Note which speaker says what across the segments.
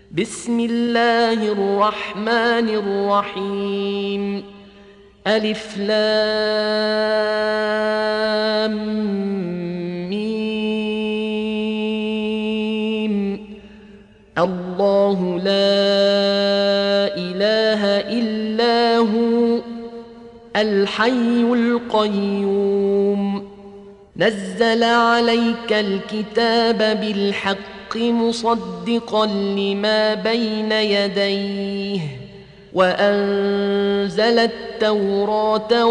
Speaker 1: بسم الله الرحمن الرحيم. ألف لام ميم. الله لا إله إلا هو الحي القيوم. نزل عليك الكتاب بالحق مصدقا لما بين يديه وأنزل التوراة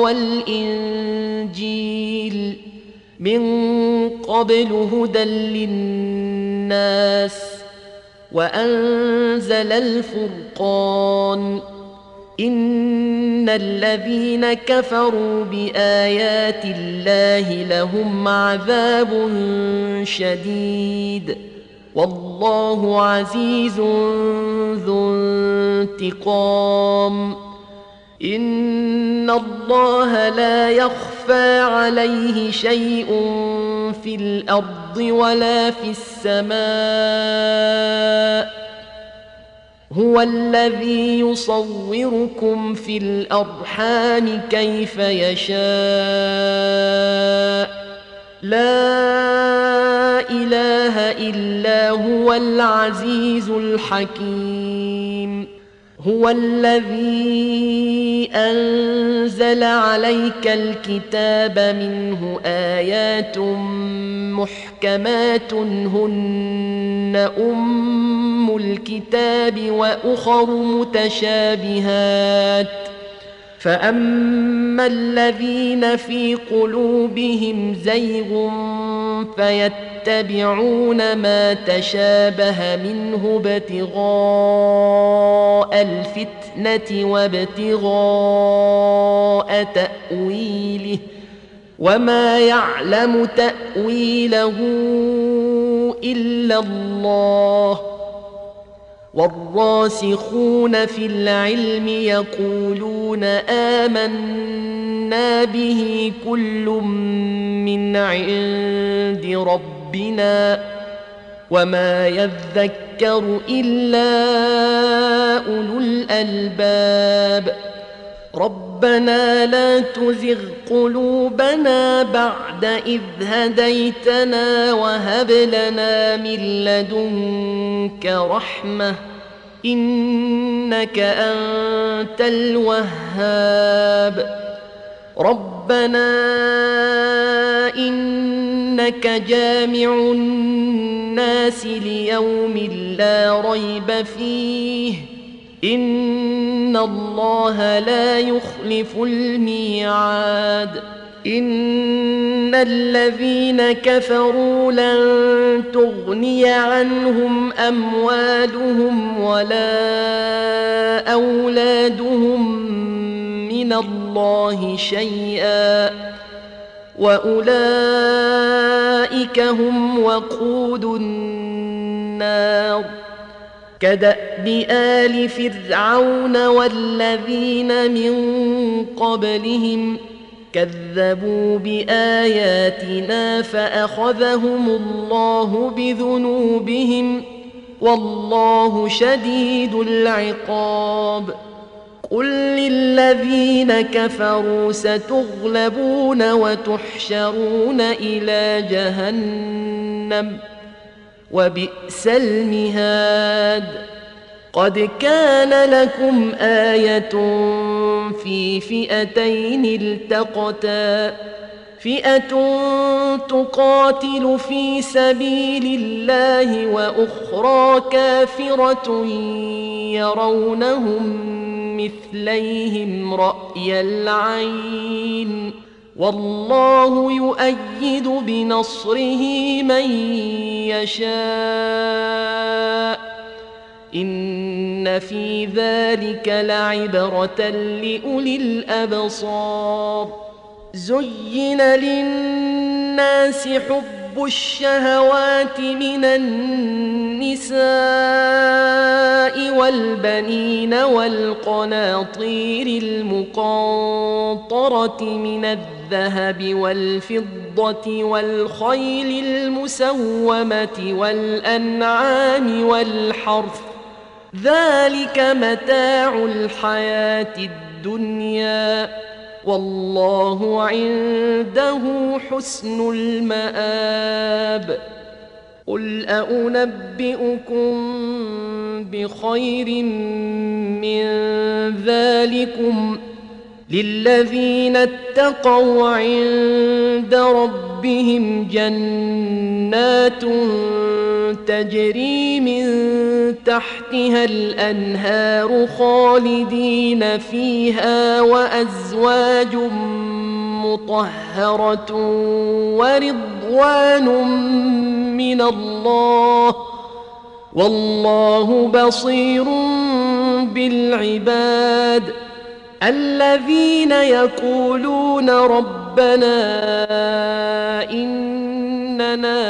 Speaker 1: والإنجيل من قبل هدى للناس وأنزل الفرقان. إن الذين كفروا بآيات الله لهم عذاب شديد والله عزيز ذو انتقام. إن الله لا يخفى عليه شيء في الأرض ولا في السماء. هو الذي يصوركم في الأرحام كيف يشاء. لا إله إلا هو العزيز الحكيم. هو الذي أنزل عليك الكتاب منه آيات محكمات هن أم الكتاب وأخر متشابهات. فأما الذين في قلوبهم زيغ فيتبعون ما تشابه منه ابتغاء الفتنة وابتغاء تأويله وما يعلم تأويله إلا الله. والراسخون في العلم يقولون آمنا به كل من عند ربنا وما يذكر إلا أولو الألباب. ربنا لا تزغ قلوبنا بعد إذ هديتنا وهب لنا من لدنك رحمة إنك أنت الوهاب. ربنا إنك جامع الناس ليوم لا ريب فيه إن الله لا يخلف الميعاد. إن الذين كفروا لن تغني عنهم أموالهم ولا أولادهم من الله شيئا وأولئك هم وقود النار. كدأب آل فرعون والذين من قبلهم كذبوا بآياتنا فأخذهم الله بذنوبهم والله شديد العقاب. قل للذين كفروا ستغلبون وتحشرون إلى جهنم وبئس المهاد. قد كان لكم آية في فئتين التقتا فئة تقاتل في سبيل الله وأخرى كافرة يرونهم مثليهم رأي العين والله يؤيد بنصره من يشاء. إن في ذلك لعبرة لأولي الأبصار. زين للناس حب الشهوات من النساء والبنين والقناطير المقنطرة من الذهب والفضة والخيل المسومة والأنعام والحرث ذلك متاع الحياة الدنيا والله عنده حسن المآب قل أنبئكم بخير من ذلكم للذين اتقوا عند ربهم جنات تجري من تحتها الأنهار خالدين فيها وأزواج مطهرة ورضوان من الله والله بصير بالعباد الذين يقولون ربنا إننا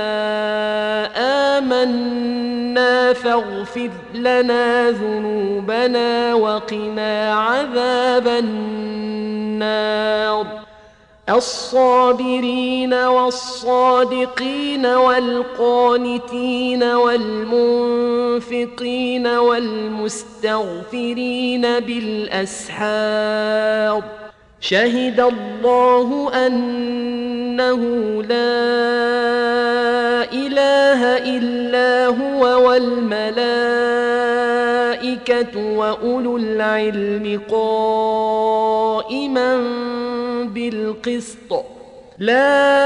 Speaker 1: آمنا فاغفر لنا ذنوبنا وقنا عذاب النار الصابرين والصادقين والقانتين والمنفقين والمستغفرين بالأسحار شهد الله أنه لا إله إلا هو والملائكة وأولو العلم قائما بالقسط لا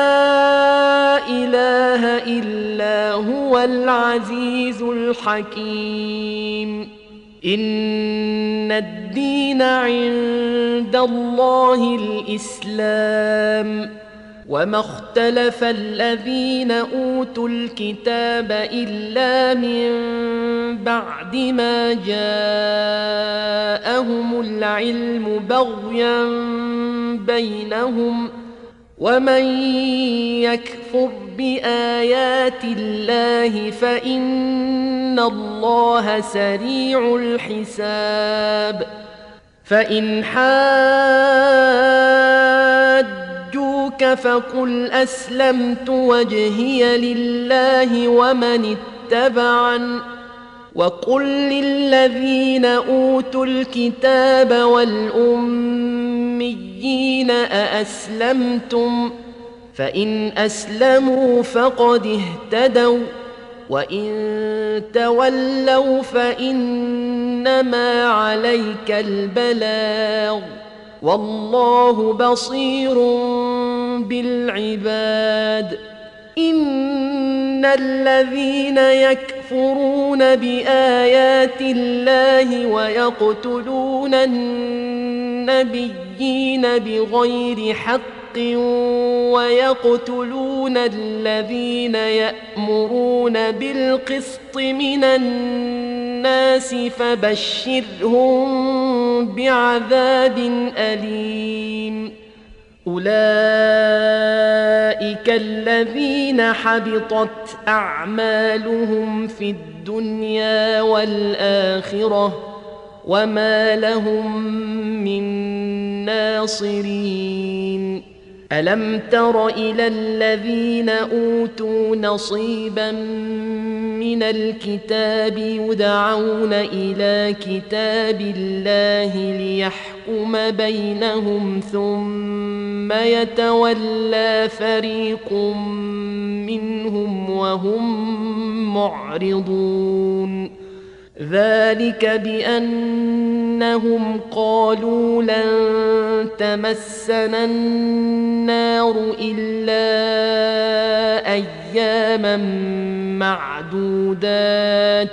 Speaker 1: إله إلا هو العزيز الحكيم إن الدين عند الله الإسلام وما اختلف الذين أوتوا الكتاب إلا من بعد ما جاءهم العلم بغيا بينهم ومن يكفر بآيات الله فإن الله سريع الحساب فإن حاجوك فقل أسلمت وجهي لله ومن اتبعن وقل للذين أوتوا الكتاب والأميين أأسلمتم فإن أسلموا فقد اهتدوا وإن تولوا فإنما عليك البلاغ والله بصير بالعباد إن الذين يكفرون بآيات الله ويقتلون النبيين بغير حق ويقتلون الذين يأمرون بالقسط من الناس فبشرهم بعذاب أليم أولئك الذين حبطت أعمالهم في الدنيا والآخرة وما لهم من ناصرين ألم تر إلى الذين أوتوا نصيبا من الكتاب يدعون إلى كتاب الله ليحكم بينهم ثم يتولى فريق منهم وهم معرضون ذلك بأنهم قالوا لن تمسنا النار إلا أياما معدودات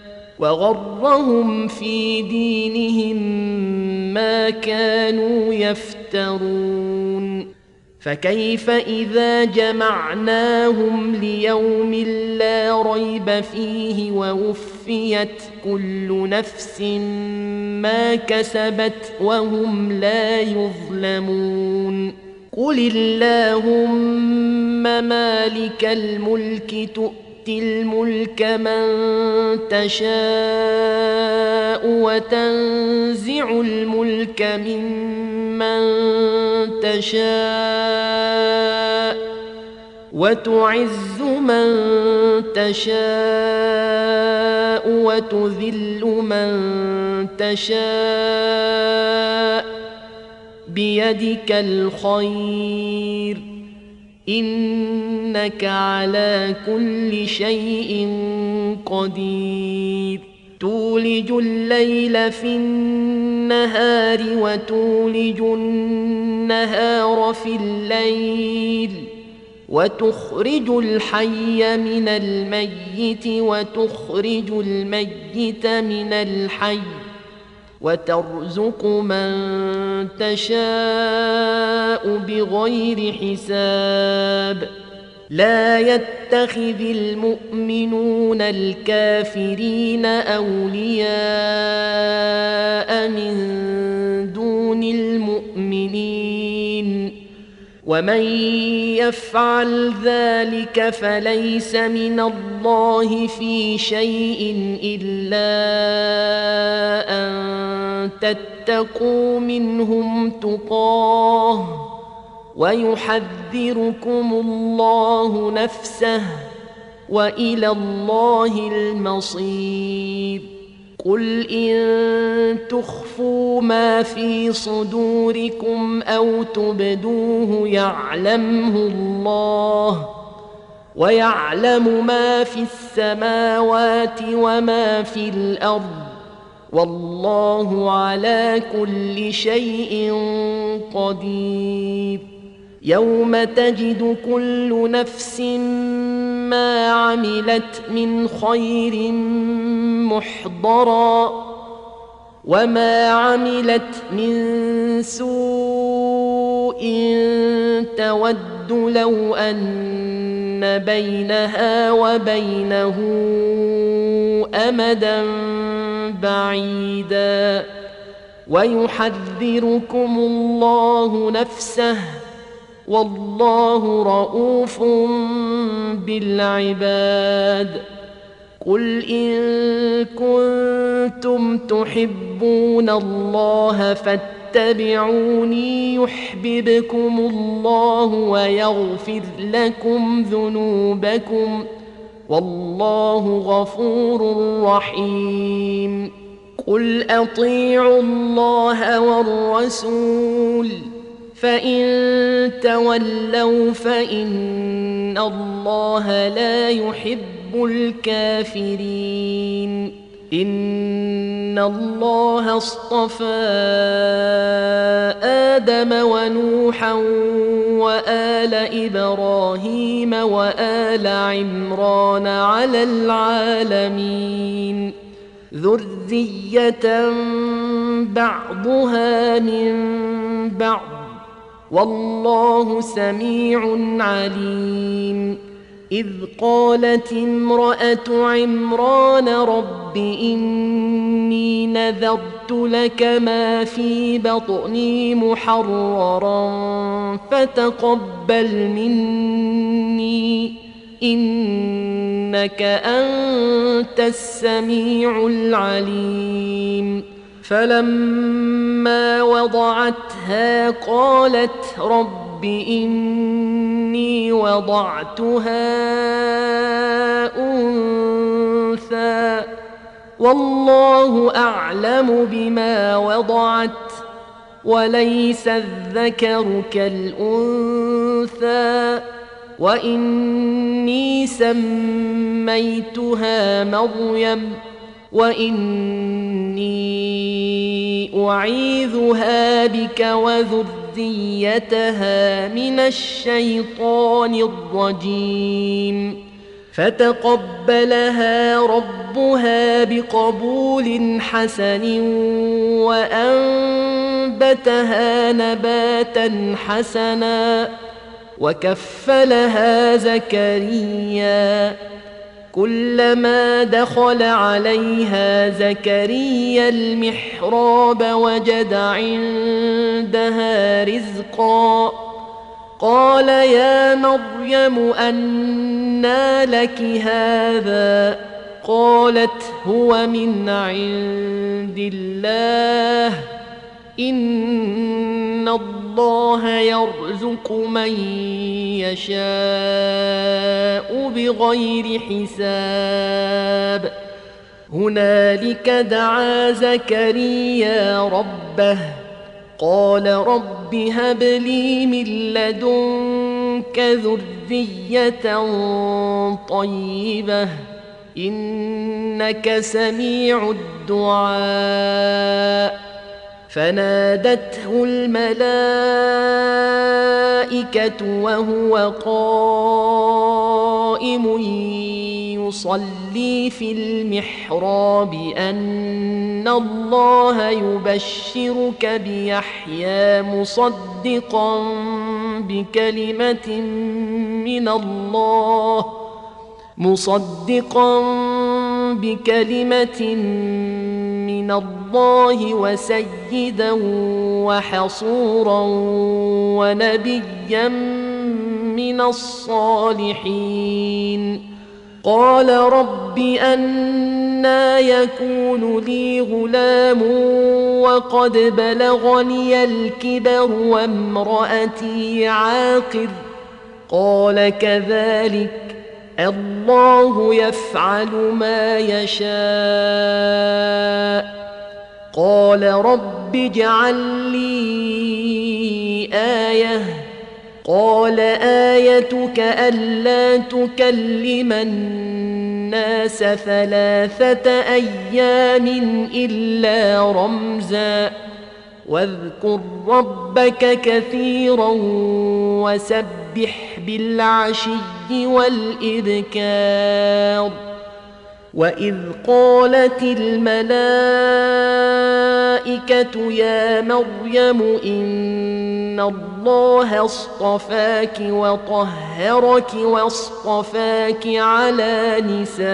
Speaker 1: وغرهم في دينهم ما كانوا يفترون فكيف إذا جمعناهم ليوم لا ريب فيه ووفيت كل نفس ما كسبت وهم لا يظلمون قل اللهم مالك الملك تؤتي الملك من تشاء وتنزع الملك ممن تشاء وتعز من تشاء وتذل من تشاء بيدك الخير إنك على كل شيء قدير تولج الليل في النهار وتولج النهار في الليل وتخرج الحي من الميت وتخرج الميت من الحي وترزق من تشاء بغير حساب لا يتخذ المؤمنون الكافرين أولياء من دون المؤمنين ومن يفعل ذلك فليس من الله في شيء إلا أن تتقوا منهم تقاه ويحذركم الله نفسه وإلى الله المصير قل إن تخفوا ما في صدوركم أو تبدوه يعلمه الله ويعلم ما في السماوات وما في الأرض والله على كل شيء قدير يوم تجد كل نفس ما عملت من خير محضرا وما عملت من سوء تود لو أن بينها وبينه أمدا بعيدا ويحذركم الله نفسه والله رؤوف بالعباد قل إن كنتم تحبون الله فاتبعوني يحببكم الله ويغفر لكم ذنوبكم والله غفور رحيم قل أطيعوا الله والرسول فإن تولوا فإن الله لا يحب الكافرين إن الله اصطفى آدم ونوحا وآل إبراهيم وآل عمران على العالمين ذرية بعضها من بعض والله سميع عليم إذ قالت امرأة عمران رب إني نذرت لك ما في بطني محررا فتقبل مني إنك أنت السميع العليم فلما وضعتها قالت رب إني وضعتها أنثى والله أعلم بما وضعت وليس الذكر كالأنثى وإني سميتها مريم وإني أعيذها بك وذريتها من الشيطان الرجيم فتقبلها ربها بقبول حسن وأنبتها نباتا حسنا وكفلها زكريا كلما دخل عليها زكريا المحراب وجد عندها رزقا قال يا مريم أنى لك هذا قالت هو من عند الله إن الله يرزق من يشاء بغير حساب هنالك دعا زكريا ربه قال رب هب لي من لدنك ذرية طيبة إنك سميع الدعاء فنادته الملائكة وهو قائم يصلي في المحراب أن الله يبشرك بيحيى مصدقا بكلمة من الله وسيدا وحصورا ونبيا من الصالحين قال رب أنى يكون لي غلام وقد بلغني الكبر وامرأتي عاقر قال كذلك الله يفعل ما يشاء قال رب اجعل لي آية قال آيتك ألا تكلم الناس 3 أيام إلا رمزا واذكر ربك كثيرا وسبح بالعشي والإبكار وإذ قالت الملائكة يا مريم إن الله اصطفاك وطهرك واصطفاك على نساء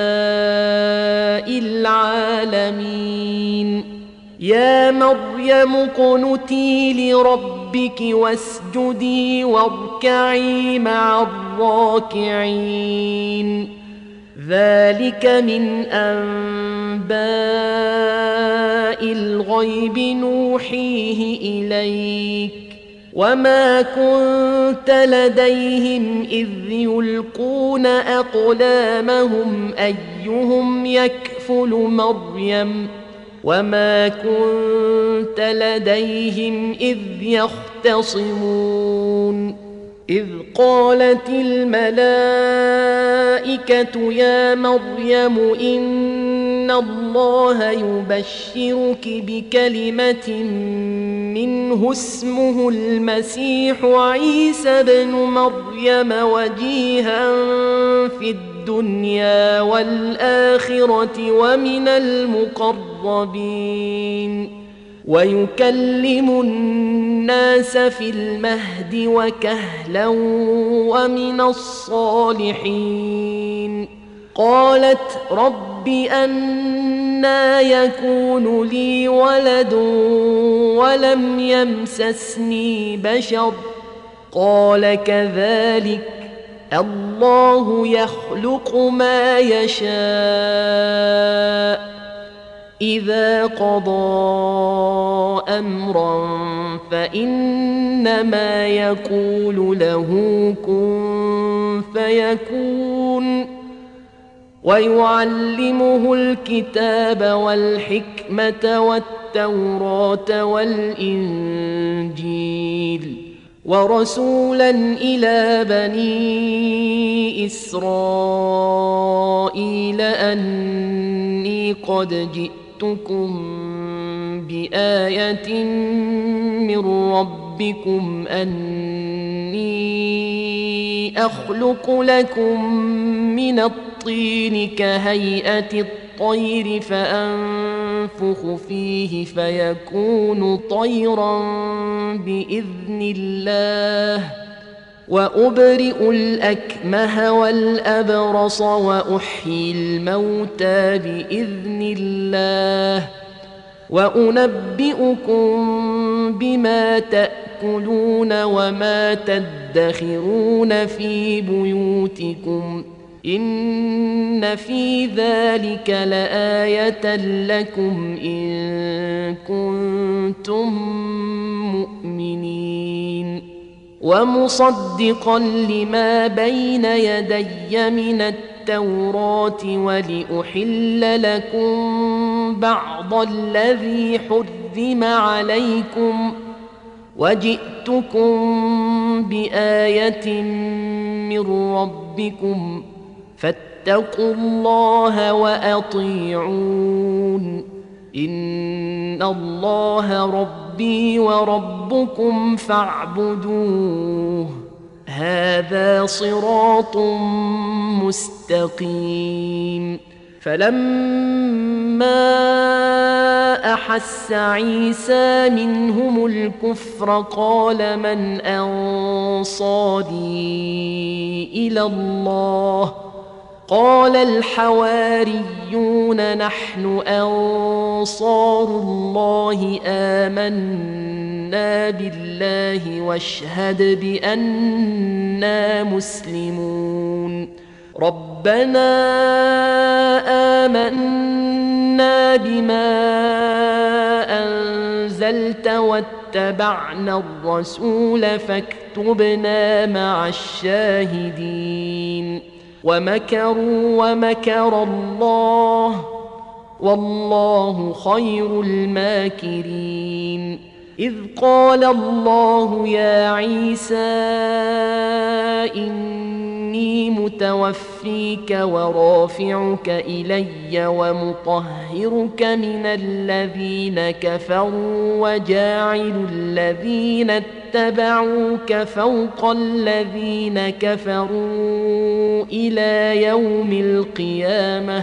Speaker 1: العالمين يا مريم اقنتي لربك واسجدي واركعي مع الراكعين ذلك من أنباء الغيب نوحيه إليك وما كنت لديهم إذ يلقون أقلامهم أيهم يكفل مريم وما كنت لديهم إذ يختصمون إذ قالت الملائكة يا مريم إن الله يبشرك بكلمة منه اسمه المسيح عيسى بن مريم وجيها في الدنيا والآخرة ومن المقربين ويكلم الناس في المهد وكهلا ومن الصالحين قالت رب أنى يكون لي ولد ولم يمسسني بشر قال كذلك الله يخلق ما يشاء إذا قضى أمرا فإنما يقول له كن فيكون ويعلمه الكتاب والحكمة والتوراة والإنجيل ورسولا إلى بني إسرائيل أني قد جئتكم بآية من ربكم أني أخلق لكم من الطين كهيئة الطير فأنفخ فيه فيكون طيرا بإذن الله وأبرئ الأكمه والأبرص وأحيي الموتى بإذن الله وأنبئكم بما تأكلون وما تدخرون في بيوتكم إن في ذلك لآية لكم إن كنتم مؤمنين ومصدقا لما بين يدي من التوراة ولأحل لكم بعض الذي حرم عليكم وجئتكم بآية من ربكم فاتقوا الله وأطيعون إن الله ربي وربكم فاعبدوه هذا صراط مستقيم فلما أحس عيسى منهم الكفر قال من أنصاري إلى الله قال الحواريون نحن أنصار الله آمنا بالله واشهد بأننا مسلمون ربنا آمنا بما أنزلت واتبعنا الرسول فاكتبنا مع الشاهدين ومكروا ومكر الله والله خير الماكرين إذ قال الله يا عيسى إني متوفيك ورافعك إلي ومطهرك من الذين كفروا وجاعل الذين اتبعوك فوق الذين كفروا إلى يوم القيامة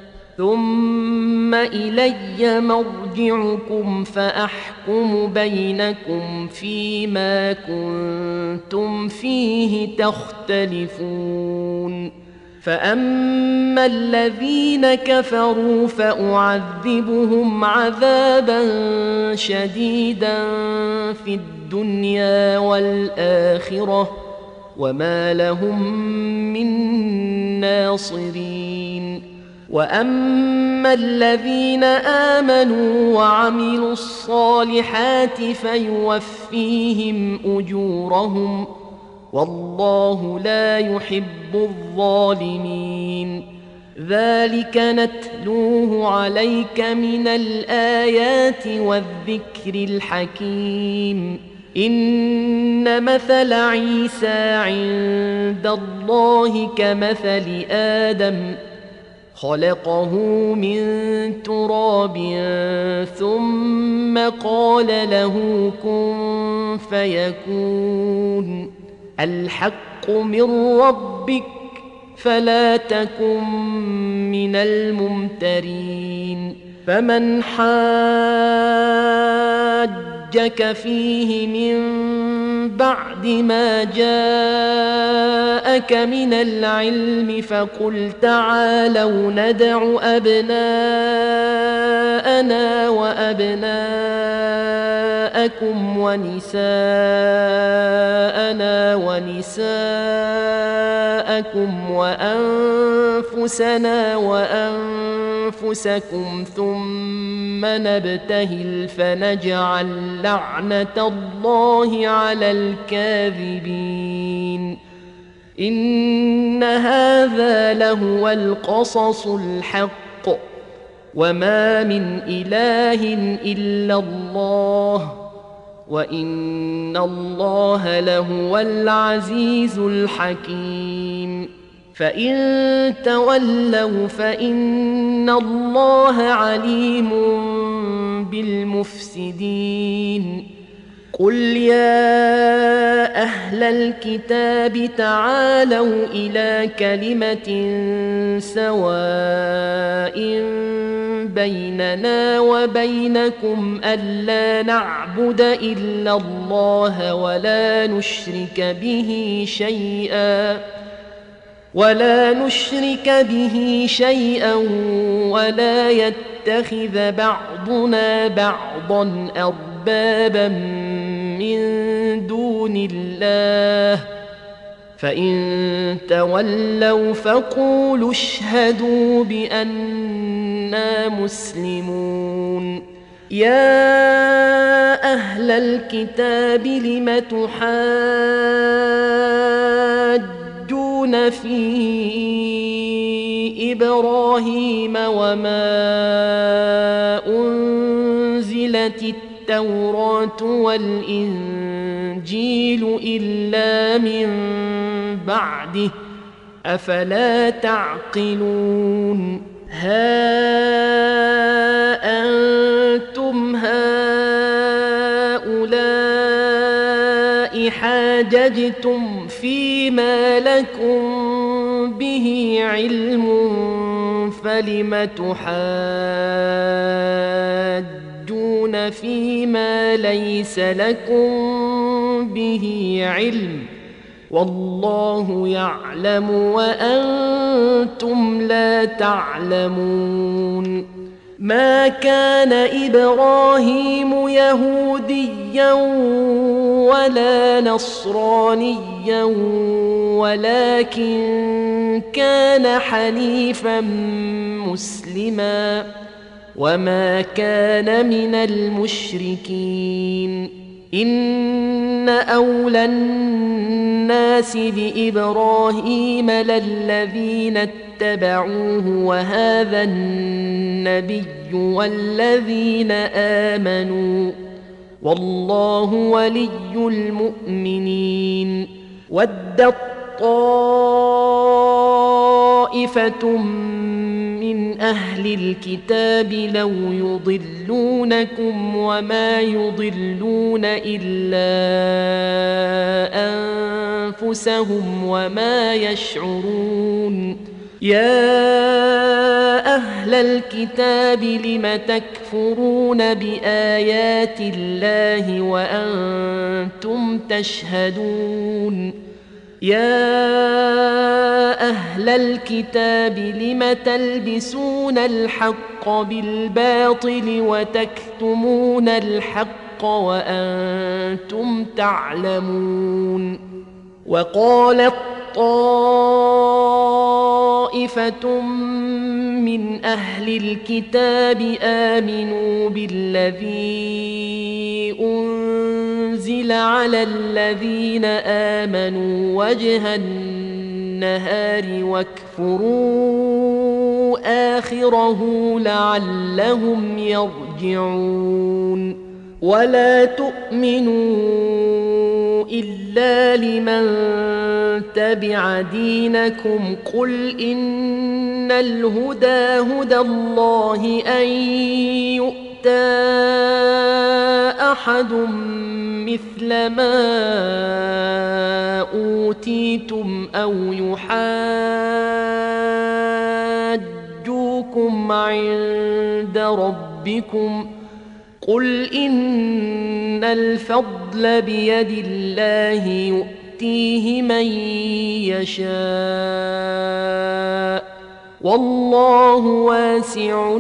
Speaker 1: ثم إلي مرجعكم فأحكم بينكم فيما كنتم فيه تختلفون فأما الذين كفروا فأعذبهم عذابا شديدا في الدنيا والآخرة وما لهم من ناصرين وأما الذين آمنوا وعملوا الصالحات فيوفيهم أجورهم والله لا يحب الظالمين ذلك نتلوه عليك من الآيات والذكر الحكيم إن مثل عيسى عند الله كمثل آدم خلقه من تراب ثم قال له كن فيكون الحق من ربك فلا تكن من الممترين فمن حاجك فيه من بعد ما جاءك من العلم فقل تعالوا ندع أبناءنا وأبناءكم ونساءنا ونساءكم وأنفسنا وأنفسكم ثم نبتهل فنجعل لعنة الله على الكاذبين إن هذا لهو القصص الحق وما من إله إلا الله وإن الله لهو العزيز الحكيم فإن تولوا فإن الله عليم بالمفسدين قل يا أهل الكتاب تعالوا إلى كلمة سواء بيننا وبينكم ألا نعبد إلا الله ولا نشرك به شيئا ولا يتخذ بعضنا بعضا أربابا من دون الله فإن تولوا فقولوا اشهدوا بأننا مسلمون. يا أهل الكتاب لم تحاجون في إبراهيم وما أنزلت التوراة والإنجيل إلا من بعده أفلا تعقلون. ها أنتم هؤلاء حاججتم فيما لكم به علم فلم تحاجون فيما ليس لكم به علم والله يعلم وأنتم لا تعلمون. ما كان إبراهيم يهوديا ولا نصرانيا ولكن كان حنيفا مسلما وما كان من المشركين. إن أولى الناس بإبراهيم للذين اتبعوه وهذا النبي والذين آمنوا والله ولي المؤمنين. ودت طائفة من أهل الكتاب لو يضلونكم وما يضلون إلا أنفسهم وما يشعرون. يا أهل الكتاب لم تكفرون بآيات الله وأنتم تشهدون. يا أهل الكتاب لم تلبسون الحق بالباطل وتكتمون الحق وأنتم تعلمون. وقالت طائفة من أهل الكتاب آمنوا بالذي أنزل على الذين آمنوا وجه النهار واكفروا آخره لعلهم يرجعون. ولا تؤمنوا إلا لمن تبع دينكم قل إن الهدى هدى الله أن يؤتى أحد مثل ما أوتيتم أو يحاجوكم عند ربكم قل إن الفضل بيد الله يؤتيه من يشاء والله واسع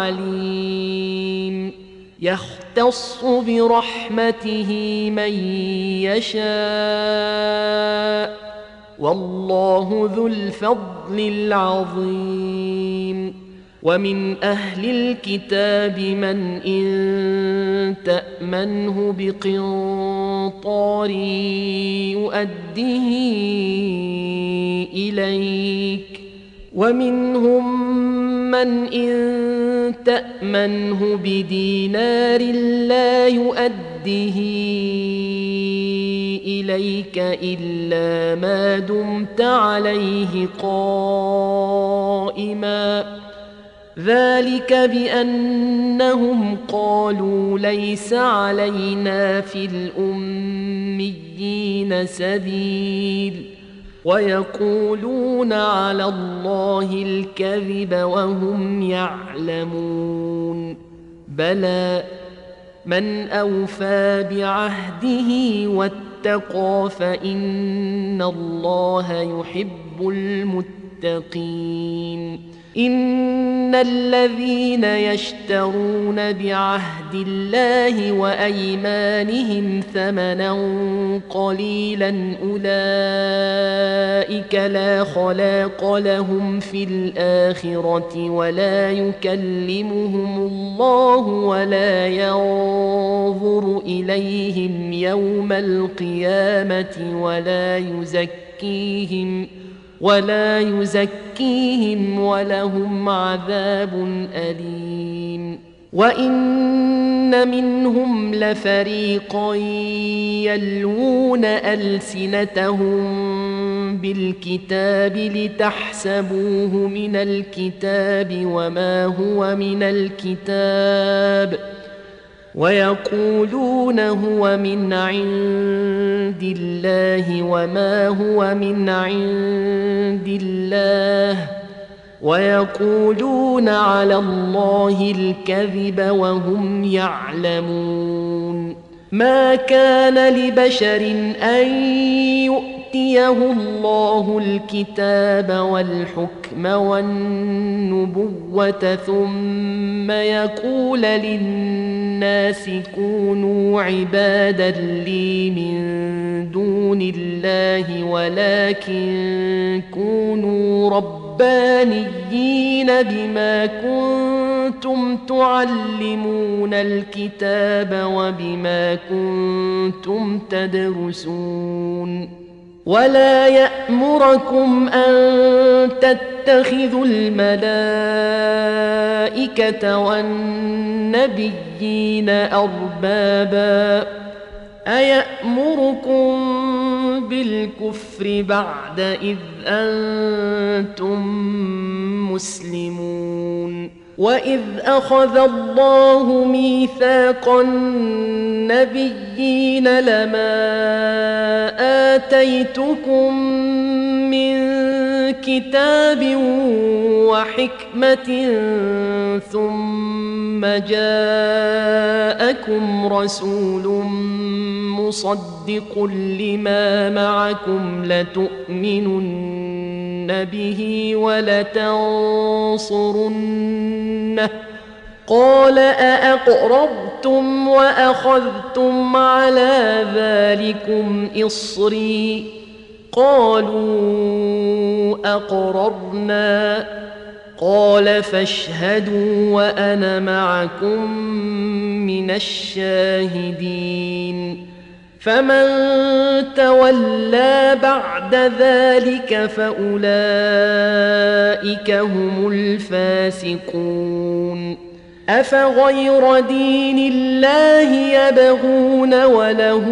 Speaker 1: عليم. يختص برحمته من يشاء والله ذو الفضل العظيم. ومن أهل الكتاب من إن تأمنه بقنطار يؤده إليك ومنهم من إن تأمنه بدينار لا يؤده إليك إلا ما دمت عليه قائما ذلك بأنهم قالوا ليس علينا في الأميين سبيل ويقولون على الله الكذب وهم يعلمون. بلى من أوفى بعهده واتقى فإن الله يحب المتقين. إن الذين يشترون بعهد الله وأيمانهم ثمنا قليلا أولئك لا خلاق لهم في الآخرة ولا يكلمهم الله ولا ينظر إليهم يوم القيامة ولا يزكيهم ولهم عذاب أليم وإن منهم لفريقا يلوون ألسنتهم بالكتاب لتحسبوه من الكتاب وما هو من الكتاب ويقولون هو من عند الله وما هو من عند الله ويقولون على الله الكذب وهم يعلمون ما كان لبشر أن يؤتيه الله الكتاب والحكم والنبوة ثم يقول للناس كونوا عبادا لي من دون الله ولكن كونوا ربانيين بما كنتم تعلمون الكتاب وبما كنتم تدرسون ولا يأمركم أن تتخذوا الملائكة والنبيين أربابا أيأمركم بالكفر بعد إذ أنتم مسلمون وإذ أخذ الله ميثاق النبيين لما آتيتكم من كتاب وحكمة ثم جاءكم رسول مصدق لما معكم لتؤمنن به ولتنصرنه قال أأقررتم وأخذتم على ذلكم إصري قالوا أقررنا قال فاشهدوا وأنا معكم من الشاهدين فمن تولى بعد ذلك فأولئك هم الفاسقون أفغير دين الله يبغون وله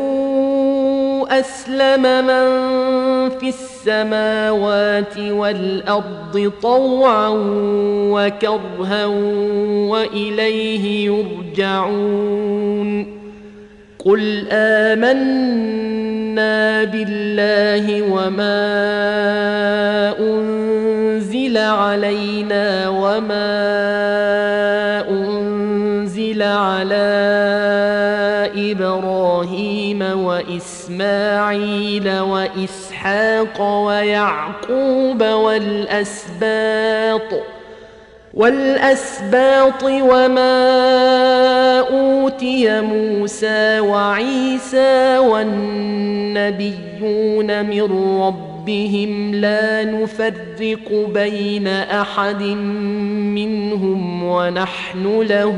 Speaker 1: أسلم من في السماوات والأرض طوعا وكرها وإليه يرجعون قل آمنا بالله وما أنزل علينا وما أنزل على إبراهيم وإسماعيل وإسحاق ويعقوب والأسباط وما أوتي موسى وعيسى والنبيون من ربهم لا نفرق بين أحد منهم ونحن له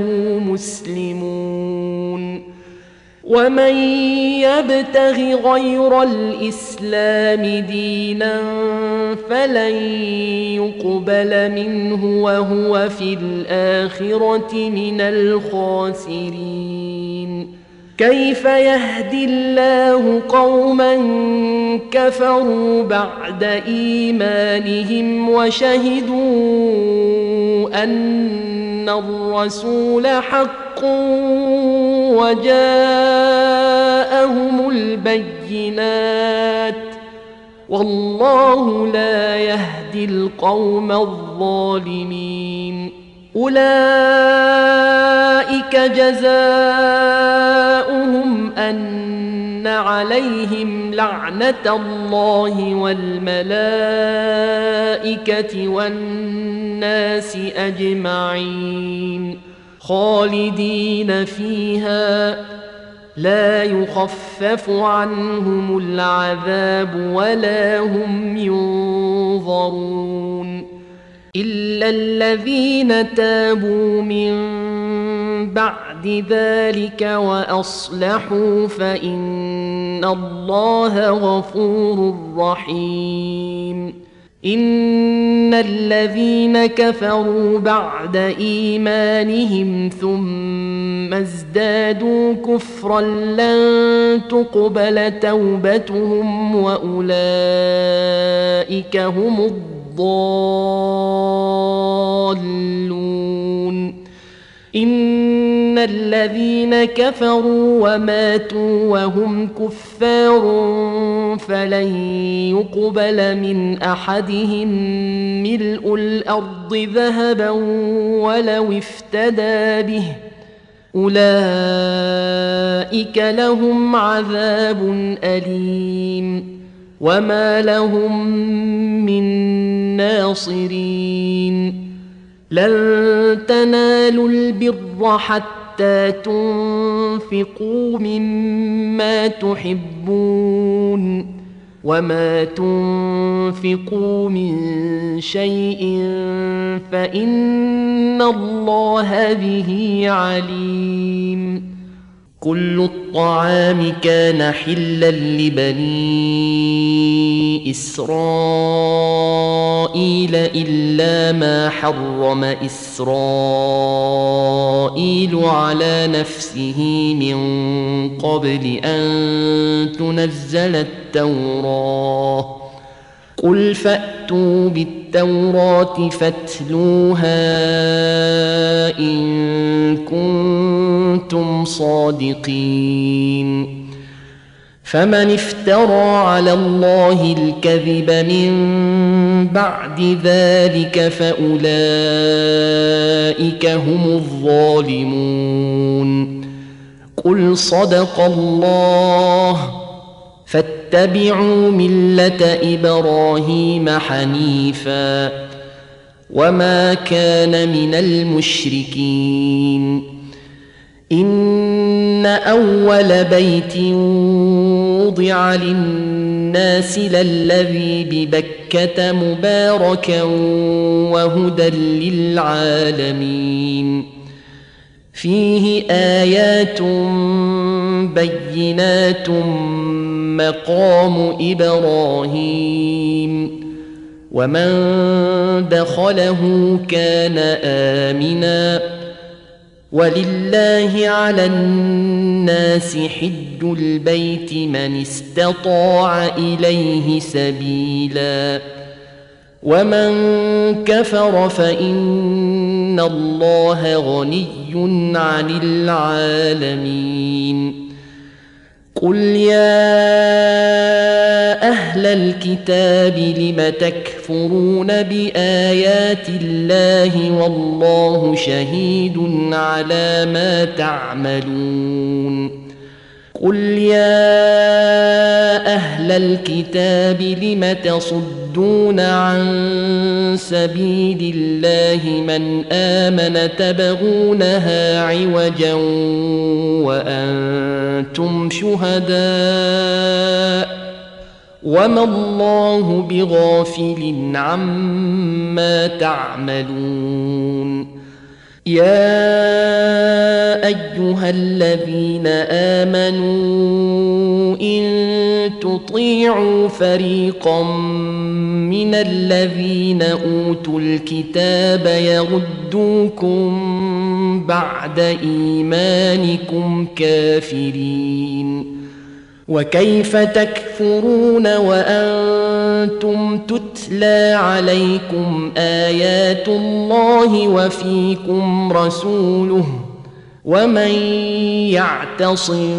Speaker 1: مسلمون ومن يبتغ غير الإسلام دينا فلن يقبل منه وهو في الآخرة من الخاسرين كيف يهدي الله قوما كفروا بعد إيمانهم وشهدوا أن الرسول حق وجاءهم البينات والله لا يهدي القوم الظالمين أولئك جزاؤهم أن عليهم لعنة الله والملائكة والناس أجمعين خالدين فيها لا يخفف عنهم العذاب ولا هم ينظرون إلا الذين تابوا من بعد ذلك وأصلحوا فإن الله غفور رحيم إن الذين كفروا بعد إيمانهم ثم ازدادوا كفرا لن تقبل توبتهم وأولئك هم الضالون إن الذين كفروا وماتوا وهم كفار فلن يقبل من أحدهم ملء الأرض ذهبا ولو افتدى به أولئك لهم عذاب أليم وما لهم من ناصرين لن تنالوا البر حتى تنفقوا مما تحبون وما تنفقوا من شيء فإن الله به عليم كل الطعام كان حلا لبني إسرائيل إلا ما حرم إسرائيل على نفسه من قبل أن تنزل التوراة قل فأتوا بالتوراة فاتلوها إن كنتم صادقين فمن افترى على الله الكذب من بعد ذلك فأولئك هم الظالمون قل صدق الله فاتبعوا ملة إبراهيم حنيفا وما كان من المشركين إن أول بيت وضع للناس للذي ببكة مباركا وهدى للعالمين فيه آيات بينات مقام إبراهيم ومن دخله كان آمنا ولله على الناس حج البيت من استطاع إليه سبيلا ومن كفر فإن الله غني عن العالمين قل يا أهل الكتاب لم تكفرون بآيات الله والله شهيد على ما تعملون قل يا أهل الكتاب لم تصدون عن سبيل الله من آمن تبغونها عوجا وأنتم شهداء وما الله بغافل عما تعملون يا أيها الذين آمنوا إن تطيعوا فريقا من الذين أوتوا الكتاب يردوكم بعد إيمانكم كافرين وكيف تكفرون وأنتم تتلى عليكم آيات الله وفيكم رسوله ومن يعتصم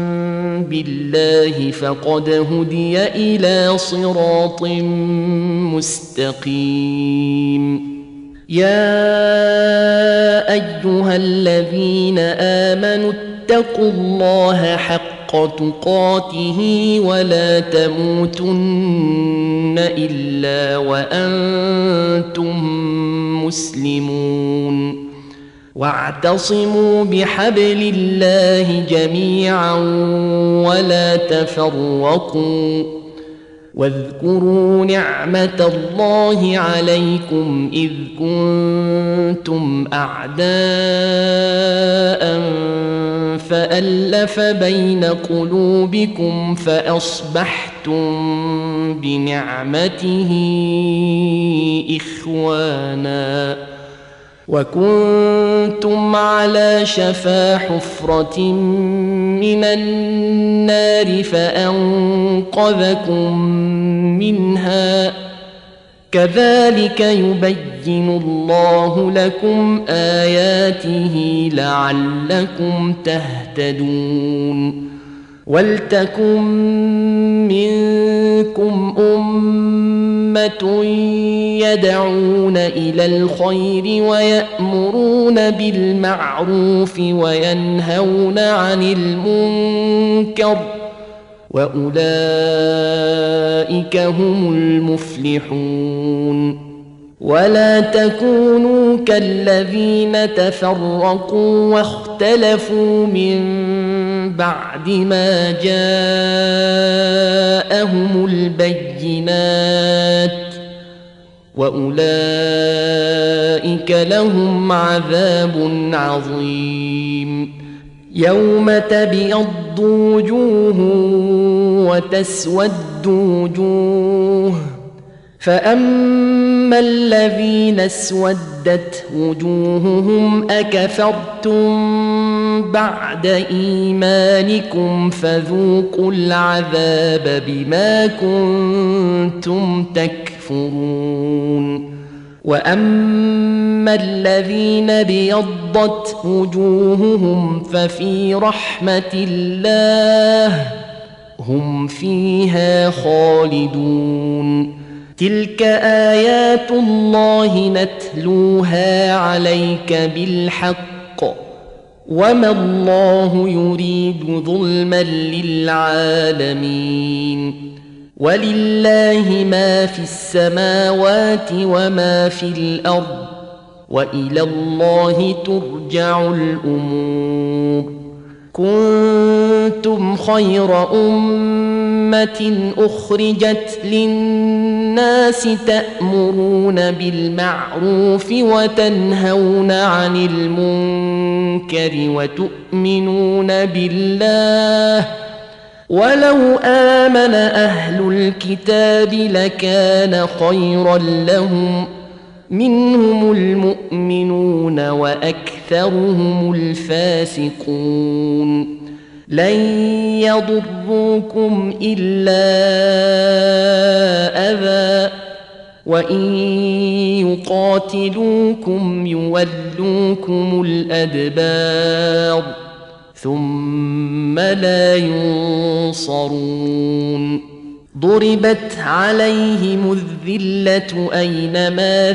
Speaker 1: بالله فقد هدي إلى صراط مستقيم يا أيها الذين آمنوا اتقوا الله حق تقاته ولا تموتن إلا وأنتم مسلمون واعتصموا بحبل الله جميعا ولا تفرقوا واذكروا نعمة الله عليكم إذ كنتم أعداء فألف بين قلوبكم فأصبحتم بنعمته إخوانا وكنتم على شفا حفرة من النار فأنقذكم منها كذلك يبين الله لكم آياته لعلكم تهتدون ولتكن منكم أمة يدعون إلى الخير ويأمرون بالمعروف وينهون عن المنكر وأولئك هم المفلحون ولا تكونوا كالذين تفرقوا واختلفوا من بعد ما جاءهم البينات وأولئك لهم عذاب عظيم يوم تبيض وجوه وتسود وجوه فأما الذين اسودت وجوههم أكفرتم بعد إيمانكم فذوقوا العذاب بما كنتم تكفرون وأما الذين بيضت وجوههم ففي رحمة الله هم فيها خالدون تلك آيات الله نتلوها عليك بالحق وما الله يريد ظلما للعالمين ولله ما في السماوات وما في الأرض وإلى الله ترجع الأمور كنتم خير أمة أخرجت للناس تأمرون بالمعروف وتنهون عن المنكر وتؤمنون بالله ولو آمن أهل الكتاب لكان خيرا لهم منهم المؤمنون وأكثرهم الفاسقون لن يضروكم إلا أذى وإن يقاتلوكم يولوكم الأدبار ثم لا ينصرون ضربت عليهم الذلة أينما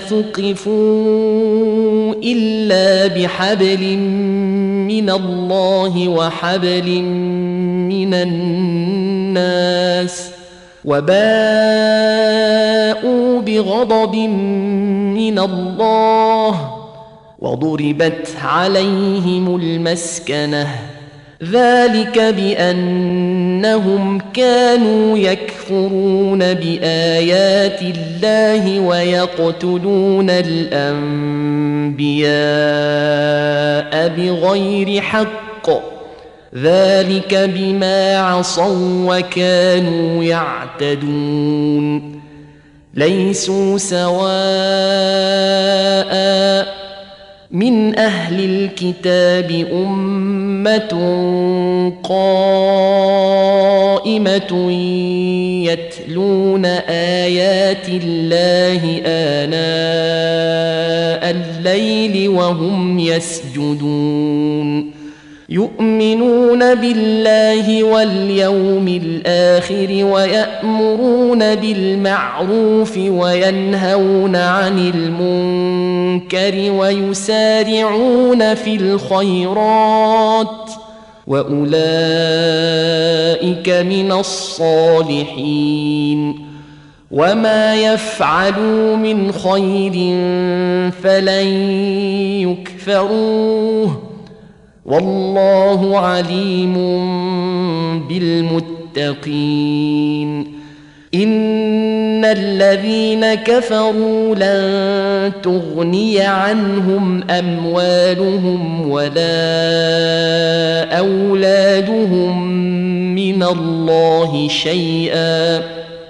Speaker 1: ثقفوا إلا بحبل من الله وحبل من الناس وباءوا بغضب من الله وضربت عليهم المسكنة ذلك بأنهم كانوا يكفرون بآيات الله ويقتلون الأنبياء بغير حق ذلك بما عصوا وكانوا يعتدون ليسوا سواء من أهل الكتاب أمة قائمة يتلون آيات الله آناء الليل وهم يسجدون يؤمنون بالله واليوم الآخر ويأمرون بالمعروف وينهون عن المنكر ويسارعون في الخيرات وأولئك من الصالحين وما يفعلوا من خير فلن يكفروه والله عليم بالمتقين إن الذين كفروا لن تغني عنهم أموالهم ولا أولادهم من الله شيئا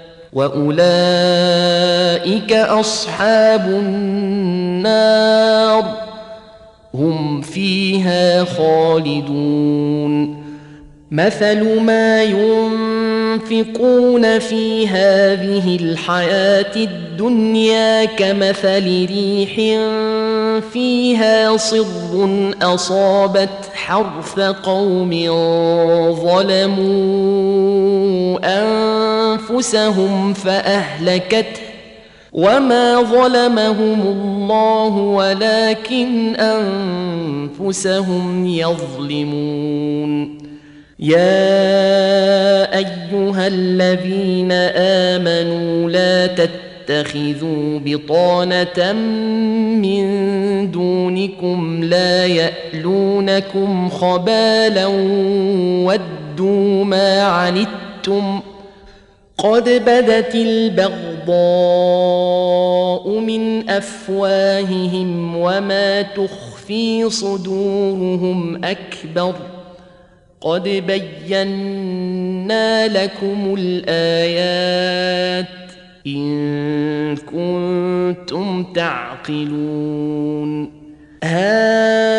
Speaker 1: وأولئك أصحاب النار هم فيها خالدون مثل ما ينفقون في هذه الحياة الدنيا كمثل ريح فيها صر أصابت حرث قوم ظلموا أنفسهم فأهلكته وما ظلمهم الله ولكن أنفسهم يظلمون يا أيها الذين آمنوا لا تتخذوا بطانة من دونكم لا يألونكم خبالا ودوا ما عنتم قد بدت البغضاء من أفواههم وما تخفي صدورهم أكبر قد بينا لكم الآيات إن كنتم تعقلون ها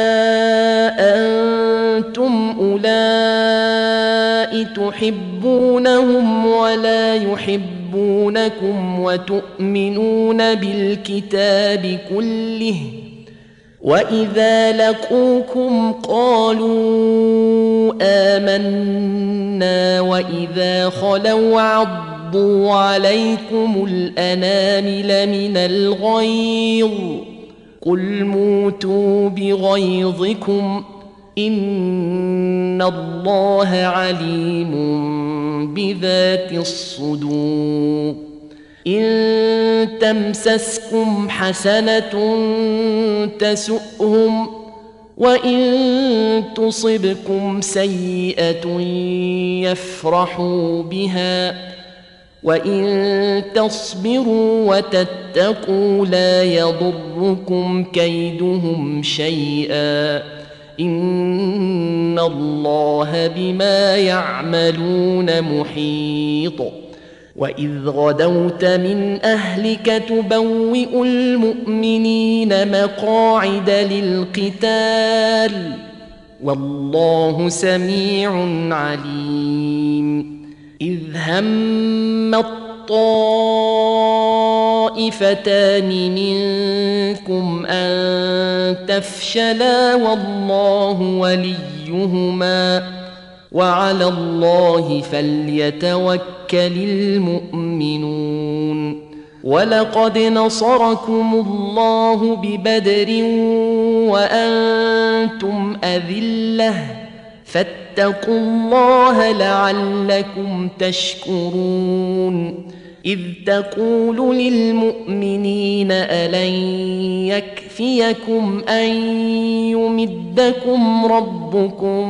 Speaker 1: أنتم أولئك تحبونهم ولا يحبونكم وتؤمنون بالكتاب كله وإذا لقوكم قالوا آمنا وإذا خلوا عضوا عليكم الأنامل من الغيظ قل موتوا بغيظكم إن الله عليم بذات الصدور إن تمسسكم حسنة تسؤهم وإن تصبكم سيئة يفرحوا بها وإن تصبروا وتتقوا لا يضركم كيدهم شيئا إن الله بما يعملون محيط وإذ غدوت من أهلك تبوئ المؤمنين مقاعد للقتال والله سميع عليم إذ هم الطائفتان منكم أن تفشلا والله وليهما وعلى الله فليتوكل المؤمنون ولقد نصركم الله ببدر وأنتم أذلة فاتقوا الله لعلكم تشكرون إذ تقول للمؤمنين ألن يكفيكم أن يمدكم ربكم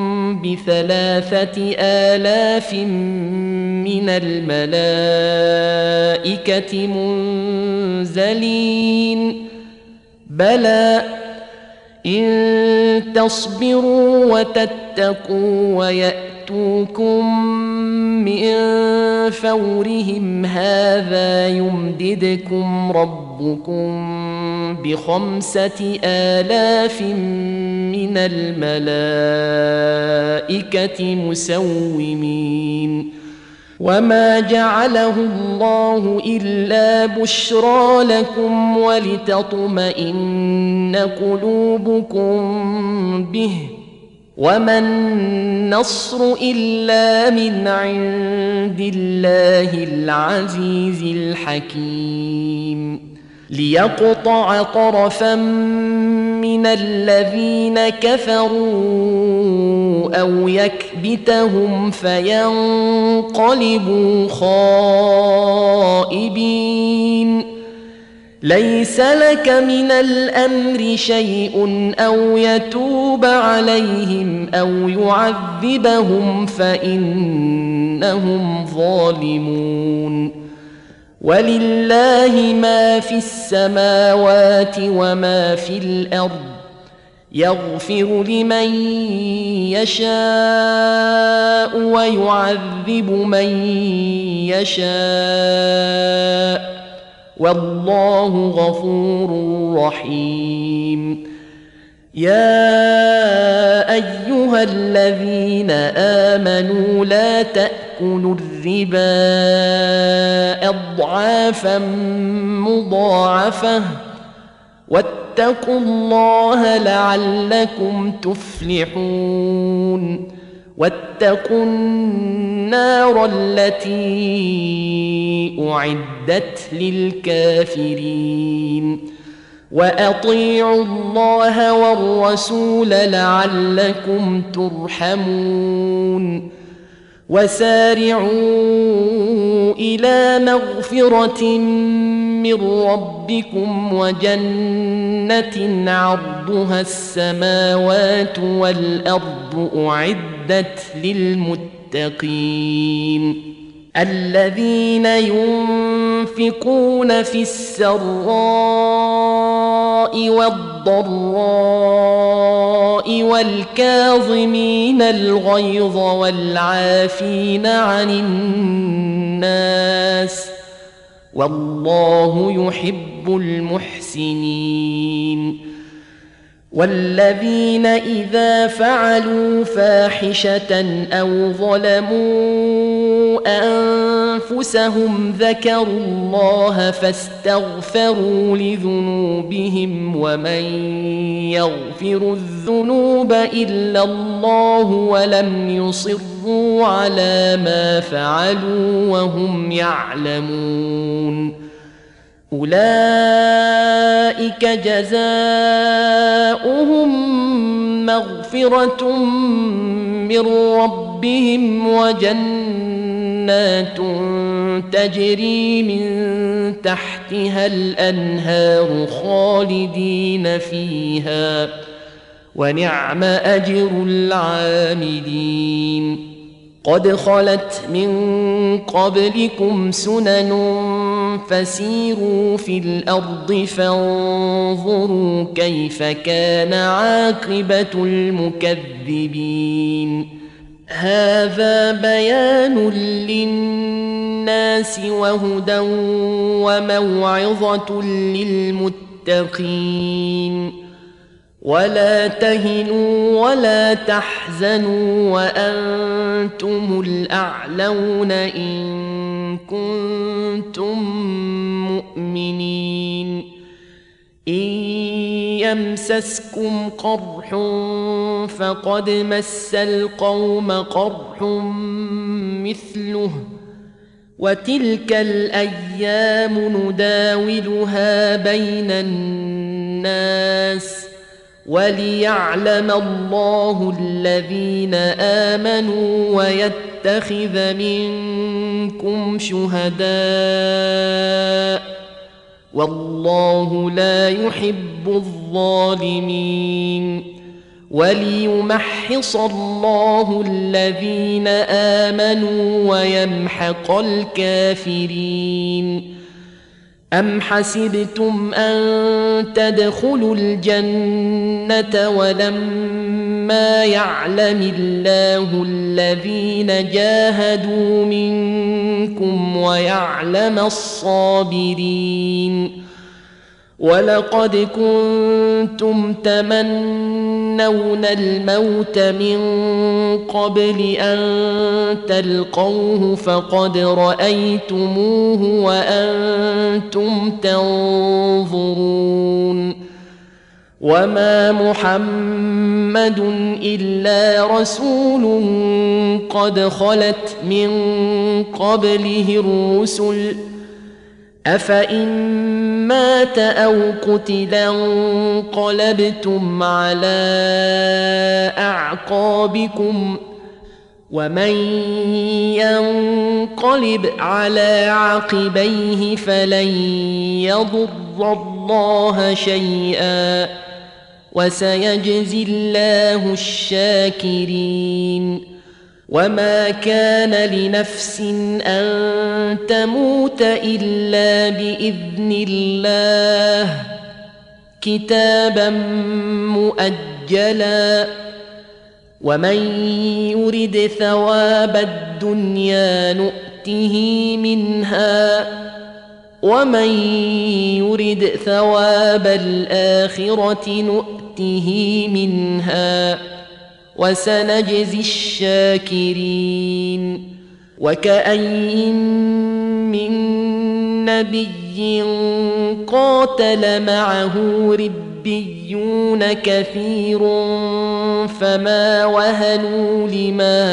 Speaker 1: ب3,000 من الملائكة منزلين بلى إن تصبروا وتتقوا ويأتوكم من فورهم هذا يمددكم ربكم ب5,000 من الملائكة مسومين وما جعله الله إلا بشرى لكم ولتطمئن قلوبكم به وما النصر إلا من عند الله العزيز الحكيم ليقطع طرفا من الذين كفروا أو يكبتهم فينقلبوا خائبين ليس لك من الأمر شيء أو يتوب عليهم أو يعذبهم فإنهم ظالمون ولله ما في السماوات وما في الأرض يغفر لمن يشاء ويعذب من يشاء والله غفور رحيم يا أيها الذين آمنوا لا تأكلوا الربا أضعافا مضاعفة واتقوا الله لعلكم تفلحون واتقوا النار التي أعدت للكافرين وأطيعوا الله والرسول لعلكم ترحمون وسارعوا إلى مغفرة من ربكم وجنة عرضها السماوات والأرض أعدت للمتقين الذين ينفقون في السراء والضراء والكاظمين الغيظ والعافين عن الناس والله يحب المحسنين والذين إذا فعلوا فاحشة أو ظلموا أنفسهم ذكروا الله فاستغفروا لذنوبهم ومن يغفر الذنوب إلا الله ولم يصروا على ما فعلوا وهم يعلمون أولئك جزاؤهم مغفرة من ربهم وجنات تجري من تحتها الأنهار خالدين فيها ونعم أجر العاملين قد خلت من قبلكم سنن فسيروا في الأرض فانظروا كيف كان عاقبة المكذبين هذا بيان للناس وهدى وموعظة للمتقين ولا تهنوا ولا تحزنوا وأنتم الأعلون إن كنتم مؤمنين إن يمسسكم قرح فقد مس القوم قرح مثله وتلك الأيام نداولها بين الناس وليعلم الله الذين آمنوا ويتخذ منكم شهداء والله لا يحب الظالمين وليمحص الله الذين آمنوا ويمحق الكافرين أم حسبتم أن تدخلوا الجنة ولما يعلم الله الذين جاهدوا منكم ويعلم الصابرين ولقد كنتم تمنون الموت من قبل أن تلقوه فقد رأيتموه وأنتم تنظرون وما محمد إلا رسول قد خلت من قبله الرسل أفإن مات أو قتلا انقلبتم على أعقابكم ومن ينقلب على عقبيه فلن يضر الله شيئا وسيجزي الله الشاكرين وما كان لنفس أن تموت إلا بإذن الله كتابا مؤجلا ومن يرد ثواب الدنيا نؤته منها ومن يرد ثواب الآخرة نؤته منها وسنجزي الشاكرين وكأين من نبي قاتل معه ربيون كثير فما وهنوا لما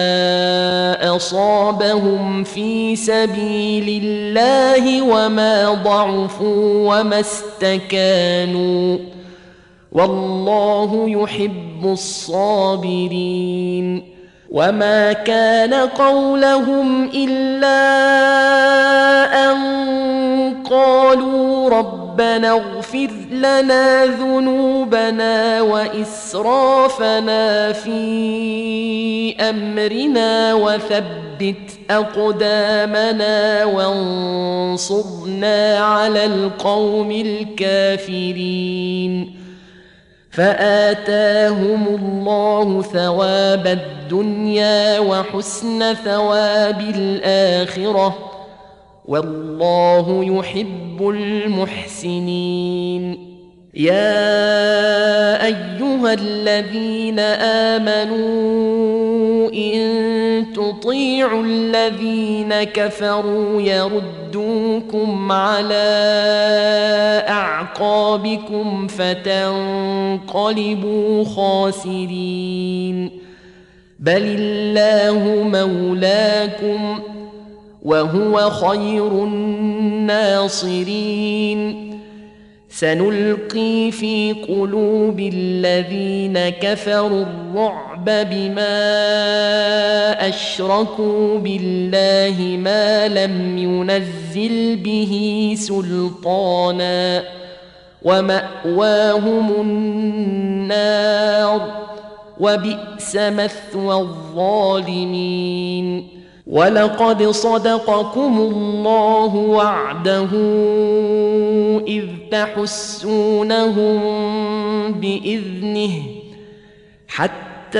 Speaker 1: أصابهم في سبيل الله وما ضعفوا وما استكانوا والله يحب الصابرين وما كان قولهم إلا أن قالوا ربنا اغفر لنا ذنوبنا وإسرافنا في أمرنا وثبت أقدامنا وانصرنا على القوم الكافرين فآتاهم الله ثواب الدنيا وحسن ثواب الآخرة والله يحب المحسنين يا أيها الذين آمنوا إن تطيعوا الذين كفروا يردوكم على أعقابكم فتنقلبوا خاسرين بل الله مولاكم وهو خير الناصرين سنلقي في قلوب الذين كفروا الرعب بما أشركوا بالله ما لم ينزل به سلطانا ومأواهم النار وبئس مثوى الظالمين ولقد صدقكم الله وعده إذ تحسونهم بإذنه حتى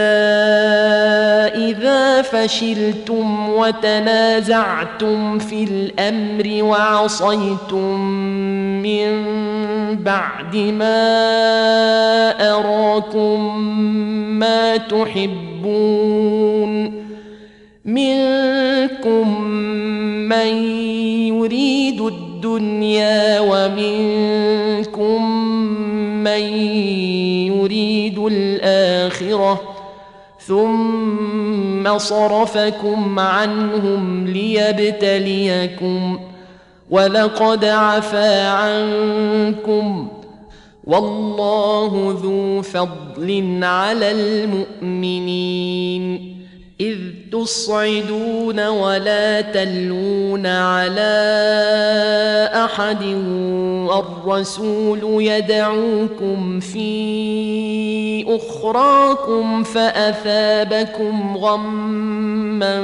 Speaker 1: إذا فشلتم وتنازعتم في الأمر وعصيتم من بعد ما أراكم ما تحبون منكم من يريد الدنيا ومنكم من يريد الآخرة ثم صرفكم عنهم ليبتليكم ولقد عفا عنكم والله ذو فضل على المؤمنين إذ تصعدون ولا تلون على أحد والرسول يدعوكم في أخراكم فأثابكم غما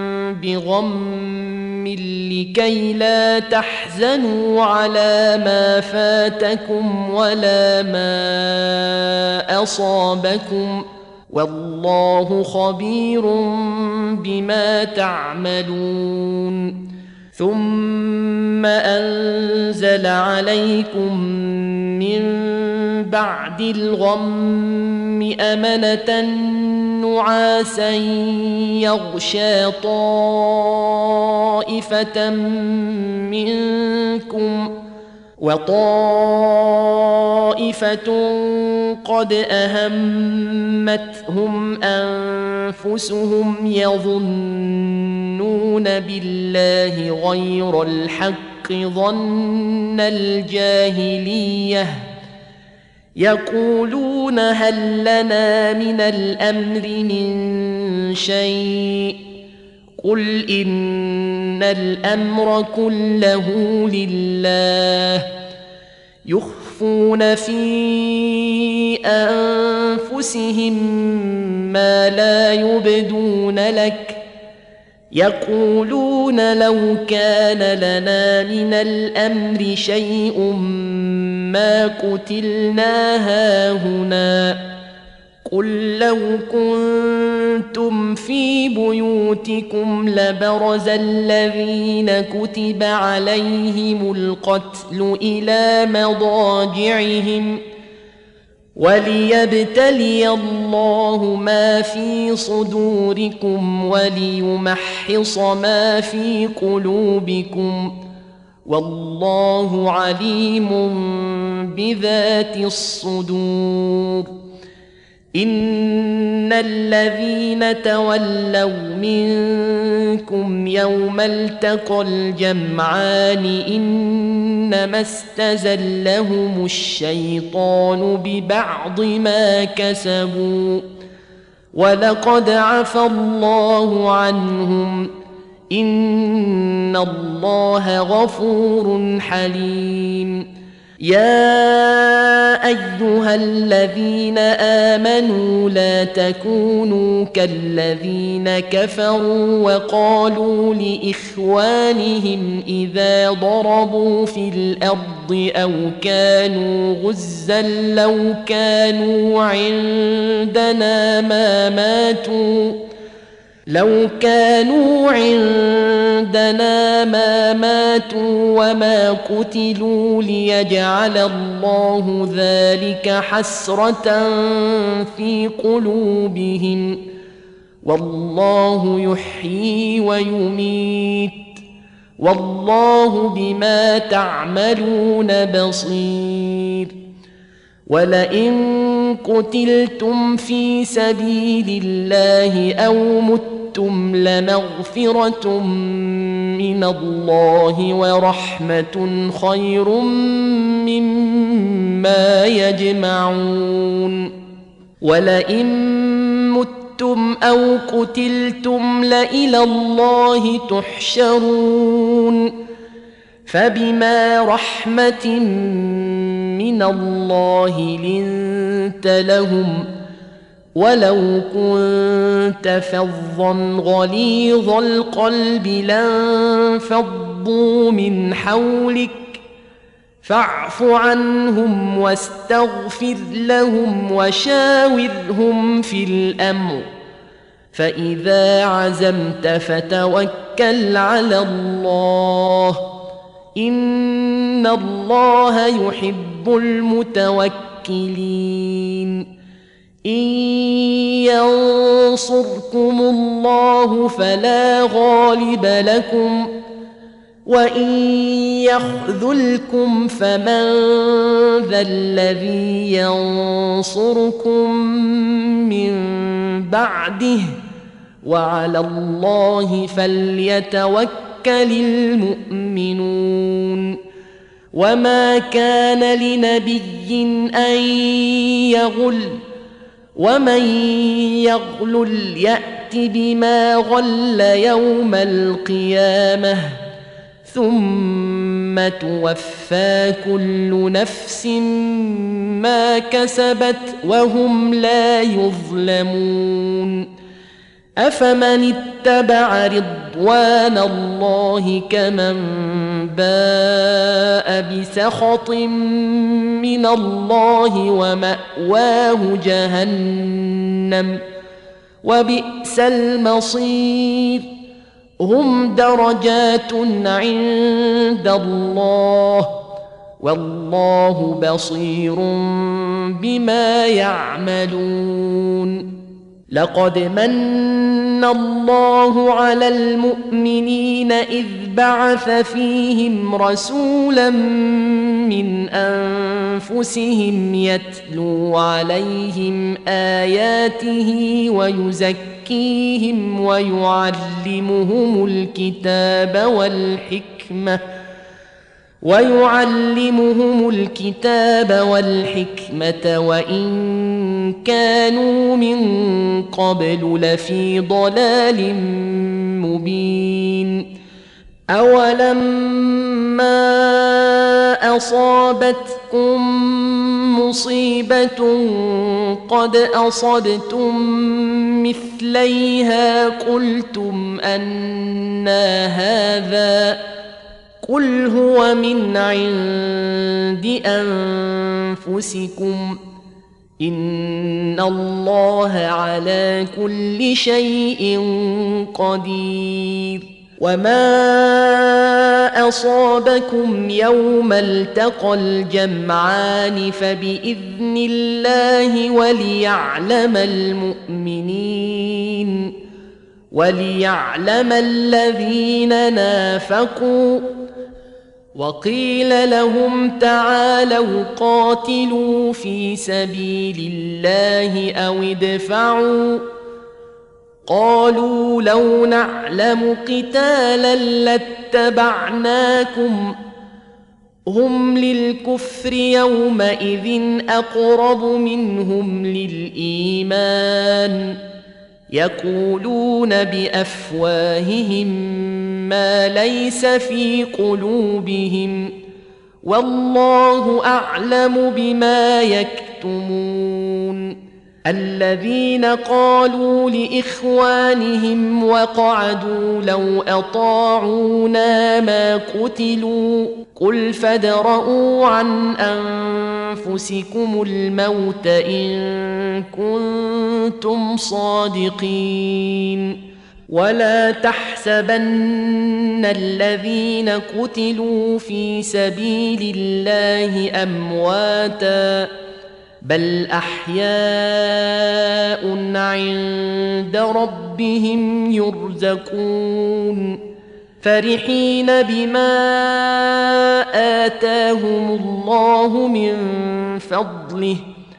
Speaker 1: بغم لكي لا تحزنوا على ما فاتكم ولا ما أصابكم والله خبير بما تعملون ثم أنزل عليكم من بعد الغم أمنة نعاسا يغشى طائفة منكم وطائفة قد أهمتهم أنفسهم يظنون بالله غير الحق ظن الجاهلية يقولون هل لنا من الأمر من شيء قل إن الأمر كله لله يخفون في أنفسهم ما لا يبدون لك يقولون لو كان لنا من الأمر شيء ما قتلنا هاهنا قل لو كنتم في بيوتكم لبرز الذين كتب عليهم القتل إلى مضاجعهم وليبتلي الله ما في صدوركم وليمحص ما في قلوبكم والله عليم بذات الصدور إن الذين تولوا منكم يوم التقى الجمعان إنما استزلهم الشيطان ببعض ما كسبوا ولقد عفى الله عنهم إن الله غفور حليم يا أيها الذين آمنوا لا تكونوا كالذين كفروا وقالوا لإخوانهم إذا ضربوا في الأرض أو كانوا غزا لو كانوا عندنا ما ماتوا وما قتلوا ليجعل الله ذلك حسرة في قلوبهم والله يحيي ويميت والله بما تعملون بصير ولئن قتلتم في سبيل الله أو متم لمغفرة من الله ورحمة خير مما يجمعون ولئن متم أو قتلتم لإلى الله تحشرون فبما رحمة من الله لنت لهم ولو كنت فظا غليظ القلب لانفضوا من حولك فاعف عنهم واستغفر لهم وشاورهم في الأمر فإذا عزمت فتوكل على الله إن الله يحب المتوكلين إن ينصركم الله فلا غالب لكم وإن يخذلكم فمن ذا الذي ينصركم من بعده وعلى الله فليتوكل المؤمنون وما كان لنبي أن يغل ومن يغلل يأت بما غل يوم القيامة ثم توفى كل نفس ما كسبت وهم لا يظلمون أفمن اتبع رضوان الله كمن باء بسخط من الله ومأواه جهنم وبئس المصير هم درجات عند الله والله بصير بما يعملون لقد من الله على المؤمنين إذ بعث فيهم رسولا من أنفسهم يتلو عليهم آياته ويزكيهم ويعلمهم الكتاب والحكمة وإن كانوا من قبل لفي ضلال مبين. أولما أصابتكم مصيبة قد أصبتم مثليها قلتم أنى هذا قل هو من عند أنفسكم إن الله على كل شيء قدير. وما أصابكم يوم التقى الجمعان فبإذن الله وليعلم الذين نافقوا. وقيل لهم تعالوا قاتلوا في سبيل الله أو ادفعوا قالوا لو نعلم قتالا لاتبعناكم هم للكفر يومئذ أقرب منهم للإيمان يقولون بأفواههم ما ليس في قلوبهم والله أعلم بما يكتمون. الذين قالوا لإخوانهم وقعدوا لو أطاعونا ما قتلوا قل فادرءوا عن أنفسكم الموت إن كنتم صادقين. ولا تحسبن الذين قتلوا في سبيل الله أمواتا بل أحياء عند ربهم يرزقون فرحين بما آتاهم الله من فضله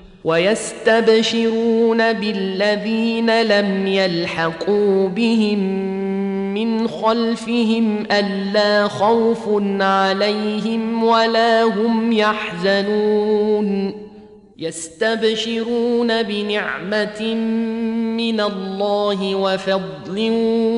Speaker 1: ويستبشرون بالذين لم يلحقوا بهم من خلفهم ألا خوف عليهم ولا هم يحزنون يستبشرون بنعمة من الله وفضل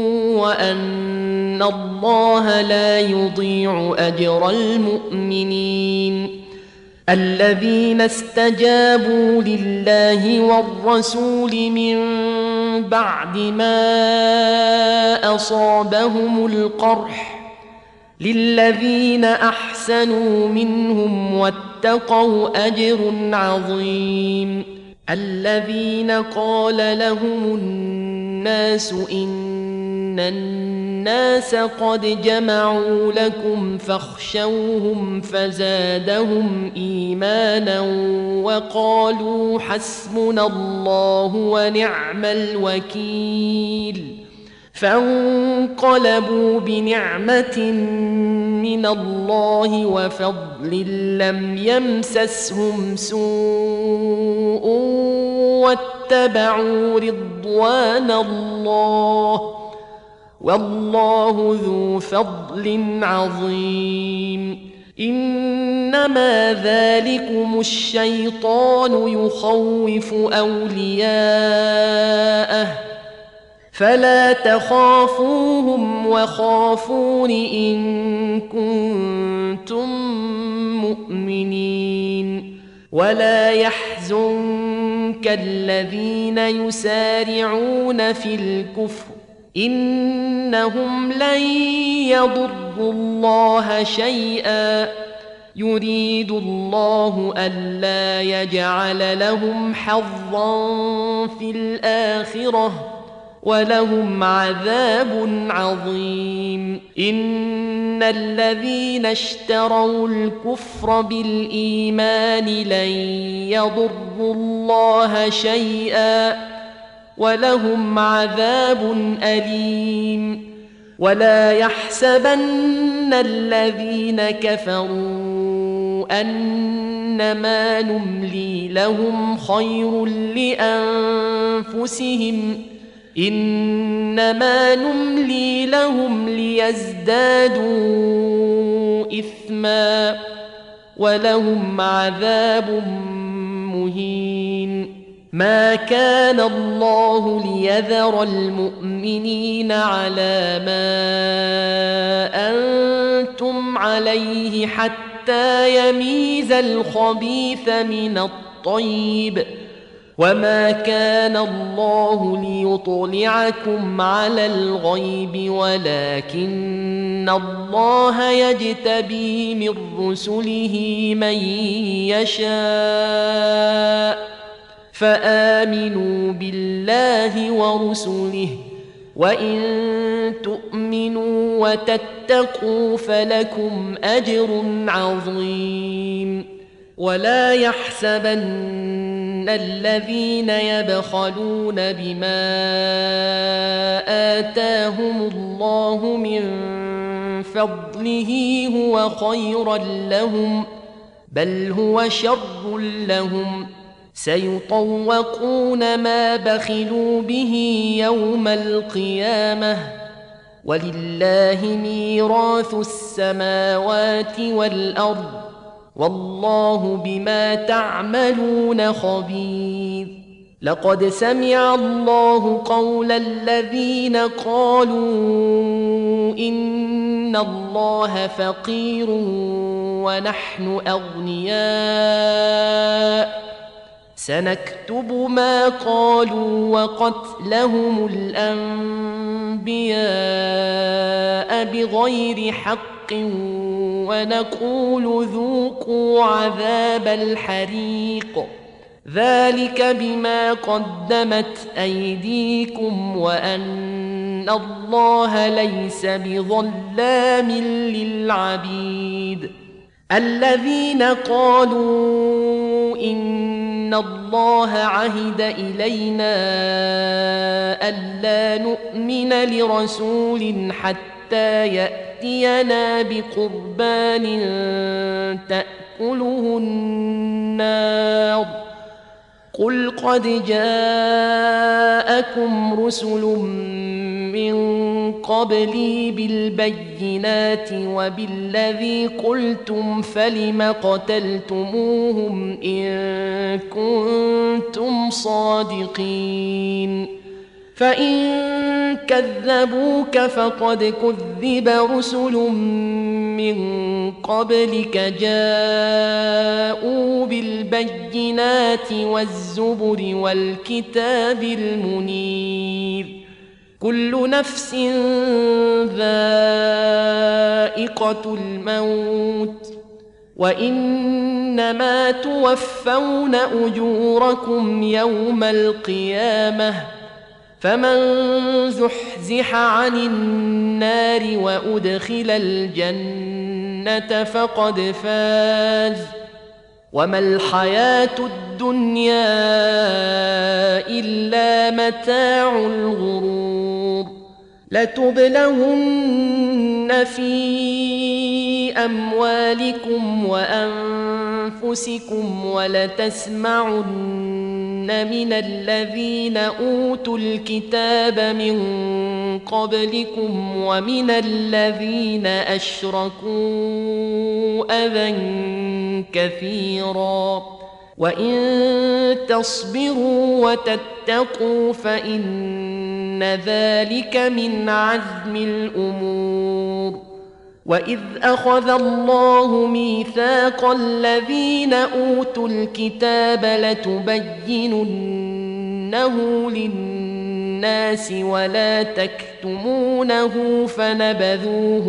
Speaker 1: وأن الله لا يضيع أجر المؤمنين. الذين استجابوا لله والرسول من بعد ما أصابهم القرح للذين أحسنوا منهم واتقوا أجر عظيم. الذين قال لهم الناس إن الناس قد جمعوا لكم فاخشوهم فزادهم إيمانا وقالوا حسبنا الله ونعم الوكيل فانقلبوا بنعمة من الله وفضل لم يمسسهم سوء واتبعوا رضوان الله والله ذو فضل عظيم. إنما ذلكم الشيطان يخوف أولياءه فلا تخافوهم وخافون إن كنتم مؤمنين. ولا يحزنك الذين يسارعون في الكفر إنهم لن يضروا الله شيئا يريد الله ألا يجعل لهم حظا في الآخرة ولهم عذاب عظيم. إن الذين اشتروا الكفر بالإيمان لن يضروا الله شيئا ولهم عذاب أليم. ولا يحسبن الذين كفروا أنما نملي لهم خير لأنفسهم، إنما نملي لهم ليزدادوا إثما ولهم عذاب مهين. ما كان الله ليذر المؤمنين على ما أنتم عليه حتى يميز الخبيث من الطيب، وما كان الله ليطلعكم على الغيب ولكن الله يجتبي من رسله من يشاء، فآمنوا بالله ورسله، وإن تؤمنوا وتتقوا فلكم أجر عظيم. ولا يحسبن الذين يبخلون بما آتاهم الله من فضله هو خيرا لهم، بل هو شر لهم، سيطوقون ما بخلوا به يوم القيامة، ولله ميراث السماوات والأرض، والله بما تعملون خبير. لقد سمع الله قول الذين قالوا إن الله فقير ونحن أغنياء، سنكتب ما قالوا وقتلهم الأنبياء بغير حق، ونقول ذوقوا عذاب الحريق، ذلك بما قدمت أيديكم وأن الله ليس بظلام للعبيد. الذين قالوا إن الله عهد إلينا ألا نؤمن لرسول حتى يأتينا بقربان تأكله النار، قل قد جاءكم رسل من قبلي بالبينات وبالذي قلتم فلم قتلتموهم إن كنتم صادقين، فإن كذبوك فقد كذب رسل من قبلك جاءوا بالبينات والزبر والكتاب المنير، كل نفس ذائقة الموت، وإنما توفون أجوركم يوم القيامة، فمن زحزح عن النار وأدخل الجنة فقد فاز، وما الحياة الدنيا إلا متاع الغرور. لتبلون في أموالكم وأنفسكم ولتسمعن من الذين أوتوا الكتاب من قبلكم ومن الذين أشركوا أذى كثيرا، وإن تصبروا وتتقوا فإن ذلك من عزم الأمور. وإذ أخذ الله ميثاق الذين أوتوا الكتاب لتبيننه للناس ولا تكتمونه فنبذوه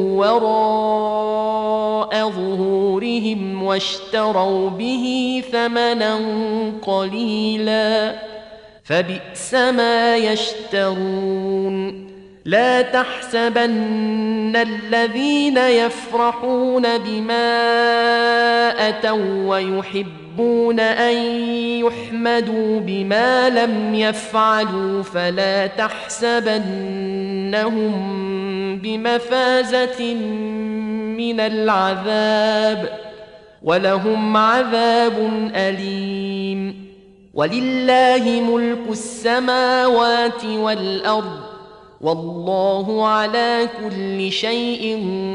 Speaker 1: وراء ظهورهم واشتروا به ثمنا قليلا، فبئس ما يشترون. لا تحسبن الذين يفرحون بما أتوا ويحبون يحبون أن يحمدوا بما لم يفعلوا فلا تحسبنهم بمفازة من العذاب ولهم عذاب أليم ولله ملك السماوات والأرض والله على كل شيء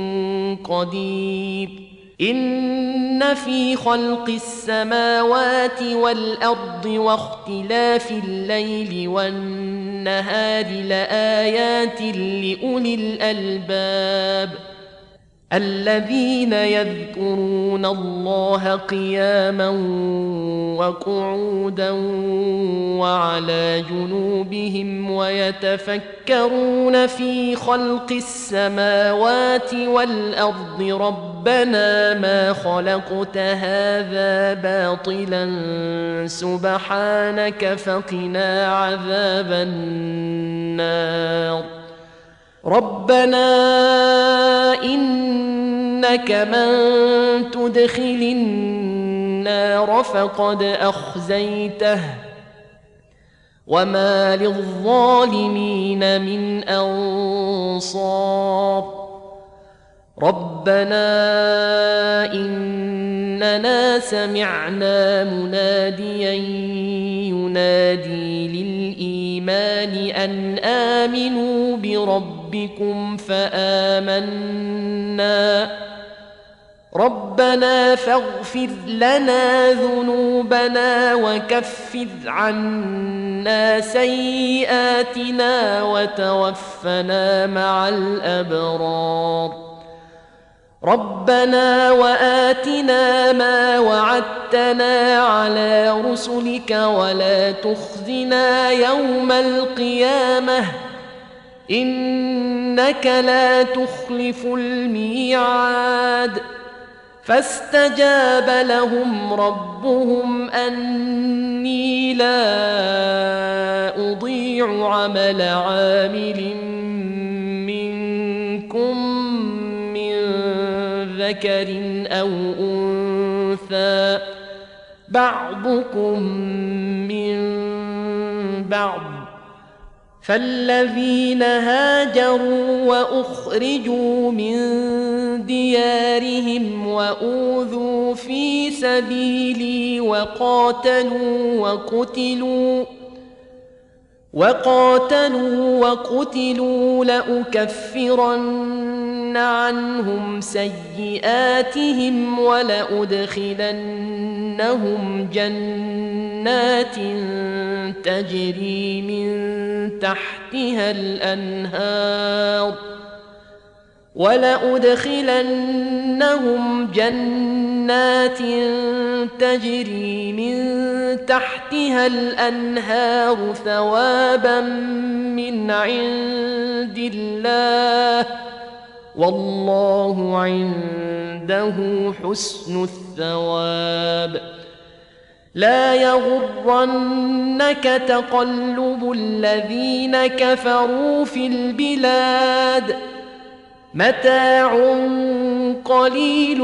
Speaker 1: قدير إن في خلق السماوات والأرض واختلاف الليل والنهار لآيات لأولي الألباب الذين يذكرون الله قياما وقعودا وعلى جنوبهم ويتفكرون في خلق السماوات والأرض ربنا ما خلقت هذا باطلا سبحانك فقنا عذاب النار ربنا إنك من تدخل النار فقد أخزيته وما للظالمين من أنصار ربنا إننا سمعنا مناديا ينادي للإيمان أن آمنوا بربكم فآمنا ربنا فاغفر لنا ذنوبنا وكفر عنا سيئاتنا وتوفنا مع الأبرار ربنا وآتنا ما وعدتنا على رسلك ولا تخزنا يوم القيامة إنك لا تخلف الميعاد فاستجاب لهم ربهم أني لا أضيع عمل عامل منكم ذكر أو أنثى بعضكم من بعض فالذين هاجروا وأخرجوا من ديارهم وأوذوا في سبيلي وقاتلوا وقتلوا لأكفرن عنهم سيئاتهم ولأدخلنهم جنات تجري من تحتها الأنهار تجري من تحتها الأنهار ثوابا من عند الله والله عنده حسن الثواب لا يغرنك تقلب الذين كفروا في البلاد متاع قليل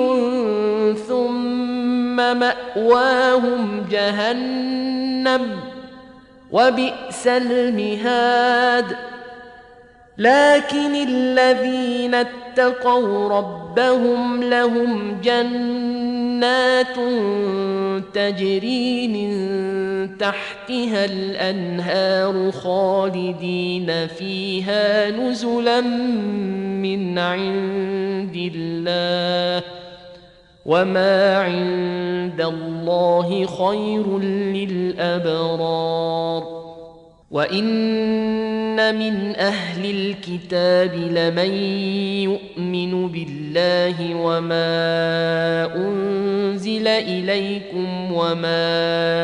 Speaker 1: ثم مأواهم جهنم وبئس المهاد لكن الذين اتقوا ربهم لهم جنات تجري من تحتها الأنهار خالدين فيها نزلا من عند الله وما عند الله خير للأبرار وإن من أهل الكتاب لمن يؤمن بالله وما أنزل إليكم وما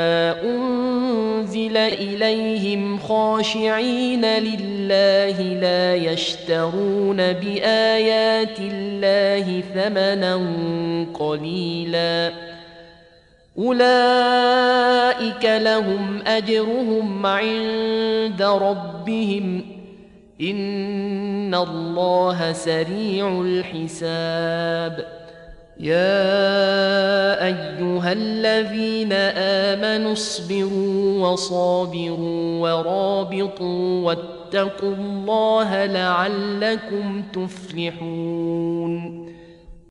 Speaker 1: أنزل إليهم خاشعين لله لا يشترون بآيات الله ثمنا قليلا أولئك لهم أجرهم عند ربهم إن الله سريع الحساب يا أيها أيها الذين آمنوا اصبروا وصابروا ورابطوا واتقوا الله لعلكم تفلحون